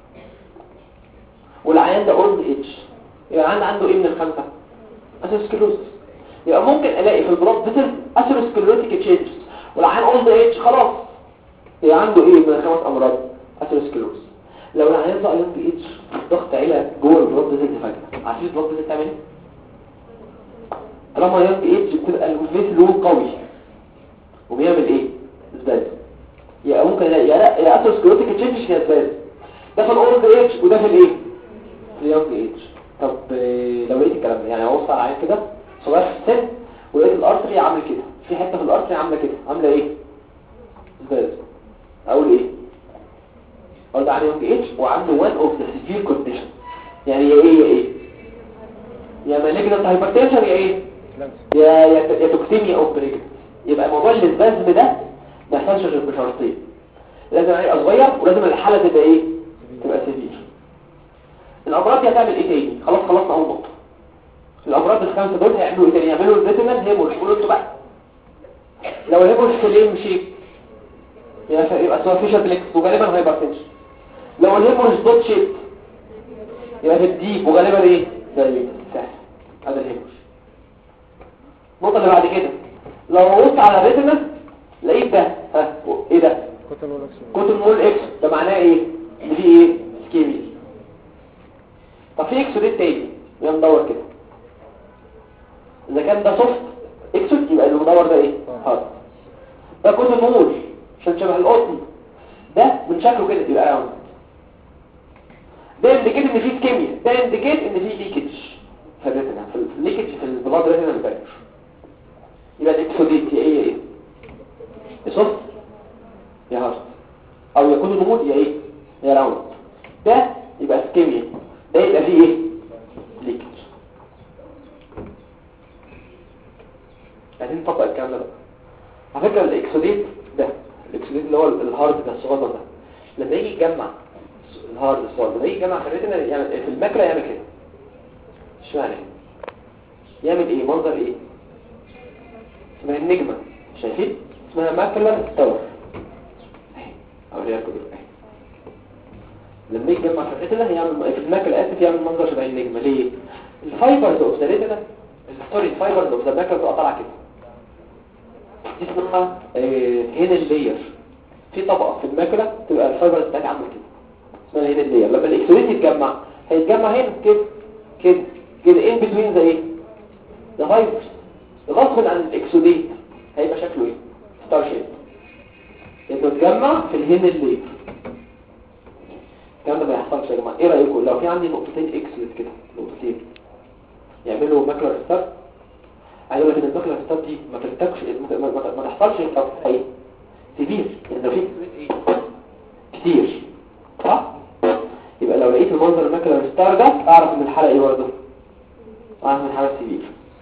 S3: والعيان ده اولد اتش، يبقى عنده عنده ايه من الخمسه؟ اثيروسكليروسس. يبقى ممكن الاقي في البلاد فيسلز اثيروسكليروتيك تشينجز، والعيان اولد اتش خلاص يبقى عنده ايه من الخمس امراض؟ اثيروسكليروسس. لو العيان بقى يونج اتش الضغط عالي جوه البلاد فيسلز فجاه، عارفين البلاد فيسلز بتعمل ايه؟ طالما يونج اتش بتبقى الفيسل لون قوي وبيعمل ايه؟ ازاي؟ يبقى ممكن الاقي يا يا اثيروسكليروتيك تشينجز يا ازاي؟ ده في الاولد اتش وده في الايه؟ في اليونج اتش. طب لو لقيت الكلام ده، يعني اوصل على عين كده صغير في السن ولقيت الارتري عامل كده، في حته في الارتري عامله كده، عامله ايه؟ ازاي؟ اقول ايه؟ اقول ده عنده يونج اتش وعنده وان اوف ذا سيفير كونديشن. يعني يا ايه يا ايه؟ يا مالجنت هايبرتنشن يا ايه؟ يا يا يا توكسيميا او بريجنسي. يبقى موضوع الاسبازم ده ما يحصلش غير بشرطين، لازم يبقى صغير ولازم الحاله تبقى ايه؟ تبقى سيفير. الامراض دي هتعمل ايه تاني؟ خلاص خلصنا اول نقطه. الامراض الخمسه دول هيعملوا ايه تاني؟ يعملوا الريتينال هيموريج. قولوا انتوا بقى لو الهيموريج فليم شيب يبقى سوافيشال بليكس وغالبا هايبرتنشن. لو الهيموريج دوت شيب يبقى في الديب وغالبا ايه؟ دايابيتس. سهل، هذا الهيموريج. النقطه اللي بعد كده لو بص على الريتينال لقيت ده ها ايه ده؟
S2: كوتون وول اكس
S3: كوتون مول اكس ده معناه ايه؟ ان في ايه؟ سكيميا. طب في اكسوديت تاني يلا ندور كده. اذا كان ده سوفت اكسود يبقى اللي مدور ده ايه؟ هارد. ده كوتون مول عشان شبه القطن، ده من شكله كده يبقى راوند. ده انديكيت ان في سكيميا، ده انديكيت ان في ليكج في الريتنا، في الليكج في البلاد ريتنا البارير. يبقى الاكسوديت هي ايه؟ ايه؟ سوفت يا هارد، او يكون نمود يا ايه؟ يا راوند. ده يبقى سكيميا، ده يبقى فيه ايه؟ ليكج. عايزين نطبق الكلام ده بقى. على فكره الاكسوديت ده، الاكسوديت اللي هو الهارد ده الصغير ده، لما يجي يجمع الهارد الصغير لما يجي يجمع في الريتنا يعني في الماكله يعمل كده. اشمعنى؟ يعمل ايه؟ منظر ايه؟ اسمها النجمه، شايفين؟ اسمها ماكلر تاور. اوريها لكم دلوقتي. لما يجي يجمع في الريتنا يعمل في الماكله اسف يعمل منظر شبه النجمه. ليه؟ الفايبرز اوف ذا ريتنا الستوري فايبرز اوف ذا ماكله بتبقى طالعه كده. دي اسمها هنا اللاير. في طبقه في الماكله تبقى الفايبرز بتاعتها عامله كده اسمها هنا اللاير. لما الاكسوديت يتجمع هيتجمع هنا كده كده كده ان بتوين ذا ايه؟ ذا فايبرز. غصب عن الاكسوديت هيبقى شكله ايه؟ ستار شيب. يبقى تجمع في الهين الليل. الكلام ده ما يحصلش يا جماعه. ايه رايكم لو في عندي نقطتين اكسود كده، نقطتين يعملوا ماكلر ستار؟ عايز اقول لك ان الماكلر ستار دي ما ترتكش ما, ما, ما تحصلش ايه كبير، يعني لو في ايه كتير صح؟ يبقى لو لقيت المنظر الماكلر ستار ده اعرف ان الحاله ايه برضه؟ اعرف ان الحاله كبير.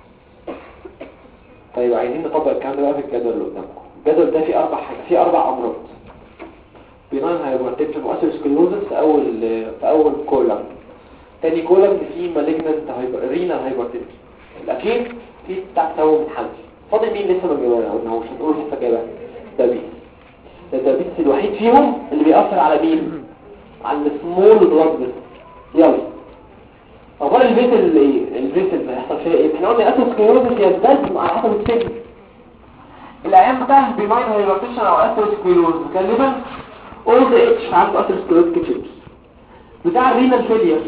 S3: طيب عايزين نطبق الكلام ده بقى في الجدول اللي قدامكم. الجدول ده فيه اربع حاجات، فيه اربع امراض. بيناين هايبرتنشن واسيروسكليروزس في اول في اول كولم. تاني كولم فيه مالجنانت هايبر رينال هايبرتنشن. الاخير فيه بتاع تسوم الحمل. فاضل مين لسه ما جاوبناهوش؟ هنقول لسه جايبها دابيس. الدابيس الوحيد فيهم اللي بيأثر على مين؟ على السمول بلاد فيسل. يلا اخبار الفيسل ايه؟ الفيسل اللي هيحصل فيها ايه؟ احنا قلنا اسيروسكليروزس يزداد على حسب السن. العيان بتاع بيناين هايبرتنشن او اسيروسكليروزس غالبا اولد اتش عنده اسيروسكليروتيك تشينجز. بتاع الرينال فيلير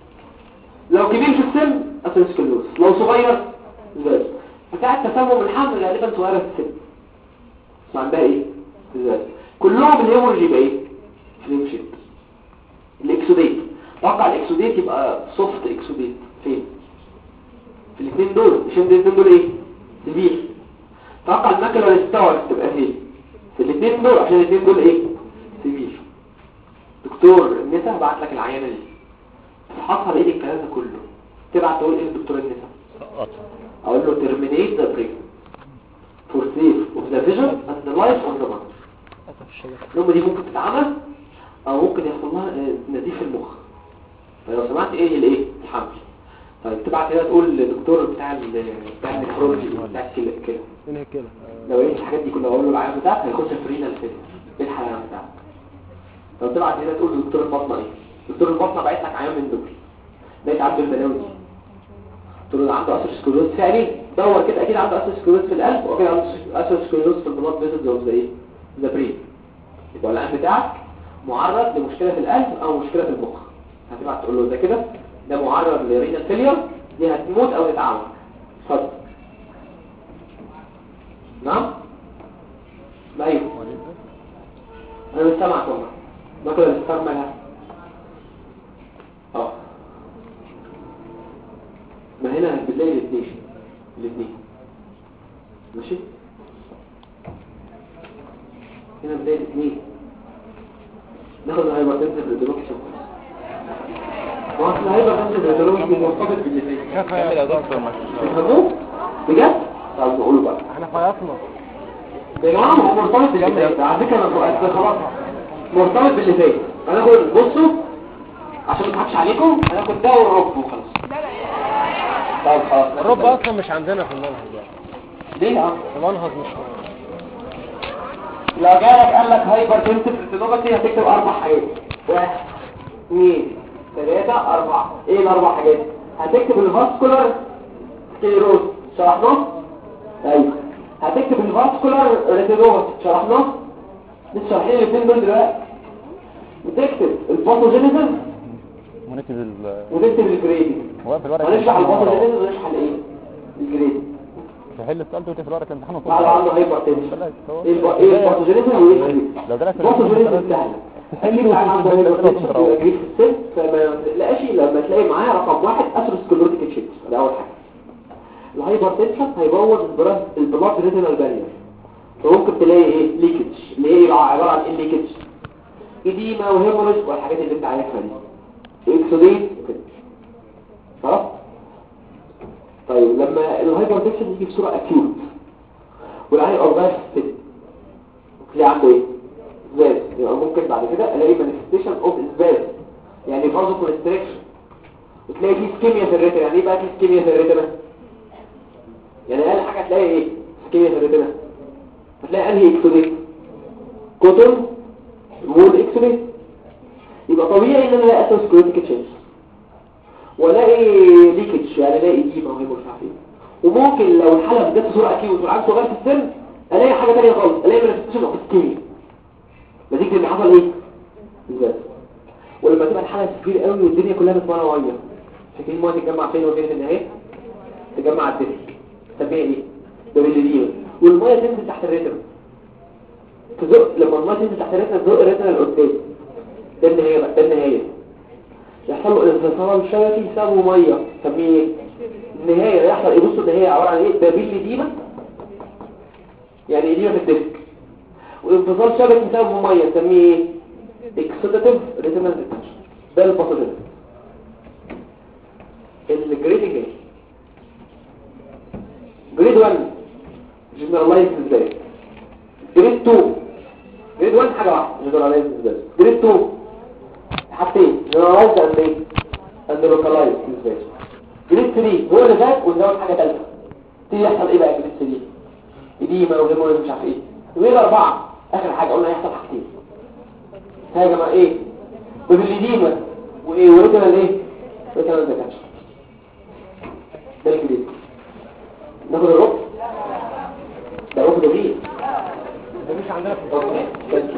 S3: لو كبير في السن اسيروسكليروزس، لو صغير زاد. بتاع التسمم الحمل غالبا صغيره في السن بس عندها ايه؟ زاد. كلهم الهيموريج يبقى ايه؟ فليم شيب. الاكسوديت توقع الاكسوديت يبقى سوفت اكسوديت فين؟ في الاثنين دول. مش الاثنين دول ايه؟ سبيل. توقع الماكلر ستار تبقى فين؟ في الاثنين دول عشان الاثنين دول ايه؟ سبيل. دكتور النساء بعت لك العيانه دي تفحصها بايه الكلام ده كله؟ تبعت تقول ايه للدكتور النساء؟ اقول له terminate the pregnancy for sake of the vision and the life of the mother. النومه دي ممكن تتعمل او ممكن يحصل لها نزيف المخ. فلو سمعت ايه الايه الحمل. طيب تبعت هنا تقول للدكتور بتاع ال بتاع النفرولوجي بتاع الكلى كده
S2: هنا كده
S3: لو ايه الحاجات دي كلها اقول له العيان بتاعك هيخش في رينال فيلير. ايه الحاله بتاعك؟ لو تبعت هنا تقول لدكتور البطنه ايه؟ دكتور البطنه باعت لك عيان من دول لقيت عنده البلاوي دي، تقول له عنده اسيروسكليروز فعلي، دور كده اكيد عنده اسيروسكليروز في القلب واكيد عنده اسيروسكليروز في البلاد فيسلز اوف ذا ايه؟ ذا برين. يبقى العيان بتاعك معرض لمشكله في القلب او مشكله في المخ. هتبعت تقول له ده كده ده معرض لرينال فيلير، دي هتموت او تتعور. اتفضل. نعم؟ لا ايوه انا مش سامعك والله. ماكلة الاستار مالها؟ اه ما هنا بتلاقي الاثنين الاثنين ماشي. هنا بتلاقي الاثنين. ناخد الهايبرتنسيف ريدولوكس. ما اصل الهايبرتنسيف ريدولوكس مرتبط باللي فيه.
S1: كمل يا دكتور.
S3: تفهموه؟ بجد؟ طب نقوله بقى.
S2: احنا فيصنا
S3: يا جماعه هو مرتبط باللي فات. على فكره انا خلاص مرتبط باللي فات. انا هقول بصوا عشان ما اضحكش عليكم، انا كنت ده والرب وخلاص. طب خلاص
S2: الرب اصلا مش عندنا في المنهج يعني.
S3: ليه اه؟
S2: المنهج مش
S3: لو جالك قال لك هايبرتنسيف ريتينوباثي هتكتب اربع حاجات. واحد اثنين ثلاثة أربعة. ايه الاربع حاجات؟ هتكتب الفاسكولار سكليروز شرحناه؟ ايوه. هتكتب الفاسكولار ريتينوباثي شرحناه؟ لسه شارحين الاثنين دول دلوقتي. وتكتب الباثوجينيسيس
S1: ونكتب ال
S3: وتكتب الجريدنج.
S1: هو في الورقه
S3: هنشرح الباثوجينيسيس ونشرح الايه الجريدنج.
S1: تحل السؤال ده في الورقه الامتحان وتقول
S3: بعد عنده هايبرتنشن ايه الب- ايه الباثوجينيسيس وايه الجريدنج.
S1: لو درست
S3: الباثوجينيسيس سهل تحل على عنده هايبرتنشن يبقى جريد في السن، فما تلاقيش لما تلاقي معاه رقم واحد اثيروسكليروتيك تشيت. ده اول حاجه. الهايبرتنشن هيبوظ البلاد البلاد ريتينال بارير، فممكن تلاقي ايه ليكج اللي هي عباره عن ايه ليكج إديمة وهيموريج والحاجات اللي انت عارفها دي اكسوديت كده خلاص. طيب لما الهايبرتنشن يجي بصوره اكيوت والعين اورجاز كده تلاقي عنده ايه ازاز، يبقى ممكن بعد كده الاقي مانيفستيشن اوف ازاز يعني فازو كونستريكشن، وتلاقي فيه سكيميا في الريتنا. يعني ايه بقى فيه سكيميا في الريتنا؟ يعني اقل حاجه تلاقي ايه سكيميا في الريتنا، هتلاقي انهي اكسوديت كوتون مول اكسوديت. يبقى طبيعي ان انا الاقي اثيروسكليروتيك تشينج والاقي ليكج يعني الاقي ديما وهي مش عارف ايه. وممكن لو الحاله بدات بسرعه اكيوت والعيان صغير في السن الاقي حاجه ثانيه خالص، الاقي مانيفستيشن اوف سكيميا نتيجه اللي حصل ايه ازاي. ولما تبقى الحاله كبيره قوي والدنيا كلها بتمرر ميه، شايفين الميه تتجمع فين وفين في النهايه؟ تجمع على الدنيا تسميها ايه ده بالليل، والميه تنزل تحت الريتم تزق. لما الميه تنزل تحت الريتم تزق الريتم لقدام، ده النهايه بقى، ده النهايه يحصل له انفصال شبكي يسموه ميه نسميه ايه النهايه. يحصل ايه بصوا النهايه عباره عن ايه؟ ده بالليديمه يعني ايديمه في الديسك، وانفصال شبكي يسموه ميه نسميه ايه اكسوداتيف ريتينال ديتنشن. ده الباثوجين. الجريدنج ايه جريد واحد جنرالايز ازاي، جريد اتنين جريد واحد حاجه واحده جنرالايز ازاي، جريد اتنين حاجتين جنرالايز اند ايه اند لوكالايز ازاي. جريد تلاتة هو اللي فات ونزود حاجه ثالثه تيجي يحصل ايه بقى جريد تلاتة اديمه وهيموريج مش عارف ايه. جريد اربعة اخر حاجه قلنا هيحصل حاجتين يا جماعه ايه بالإديمة وايه وريتنال ايه ريتنال ديتنشن. ده الجريد. ناخد الربع ده ربع جديد
S2: ده مش عندنا في الدكتور.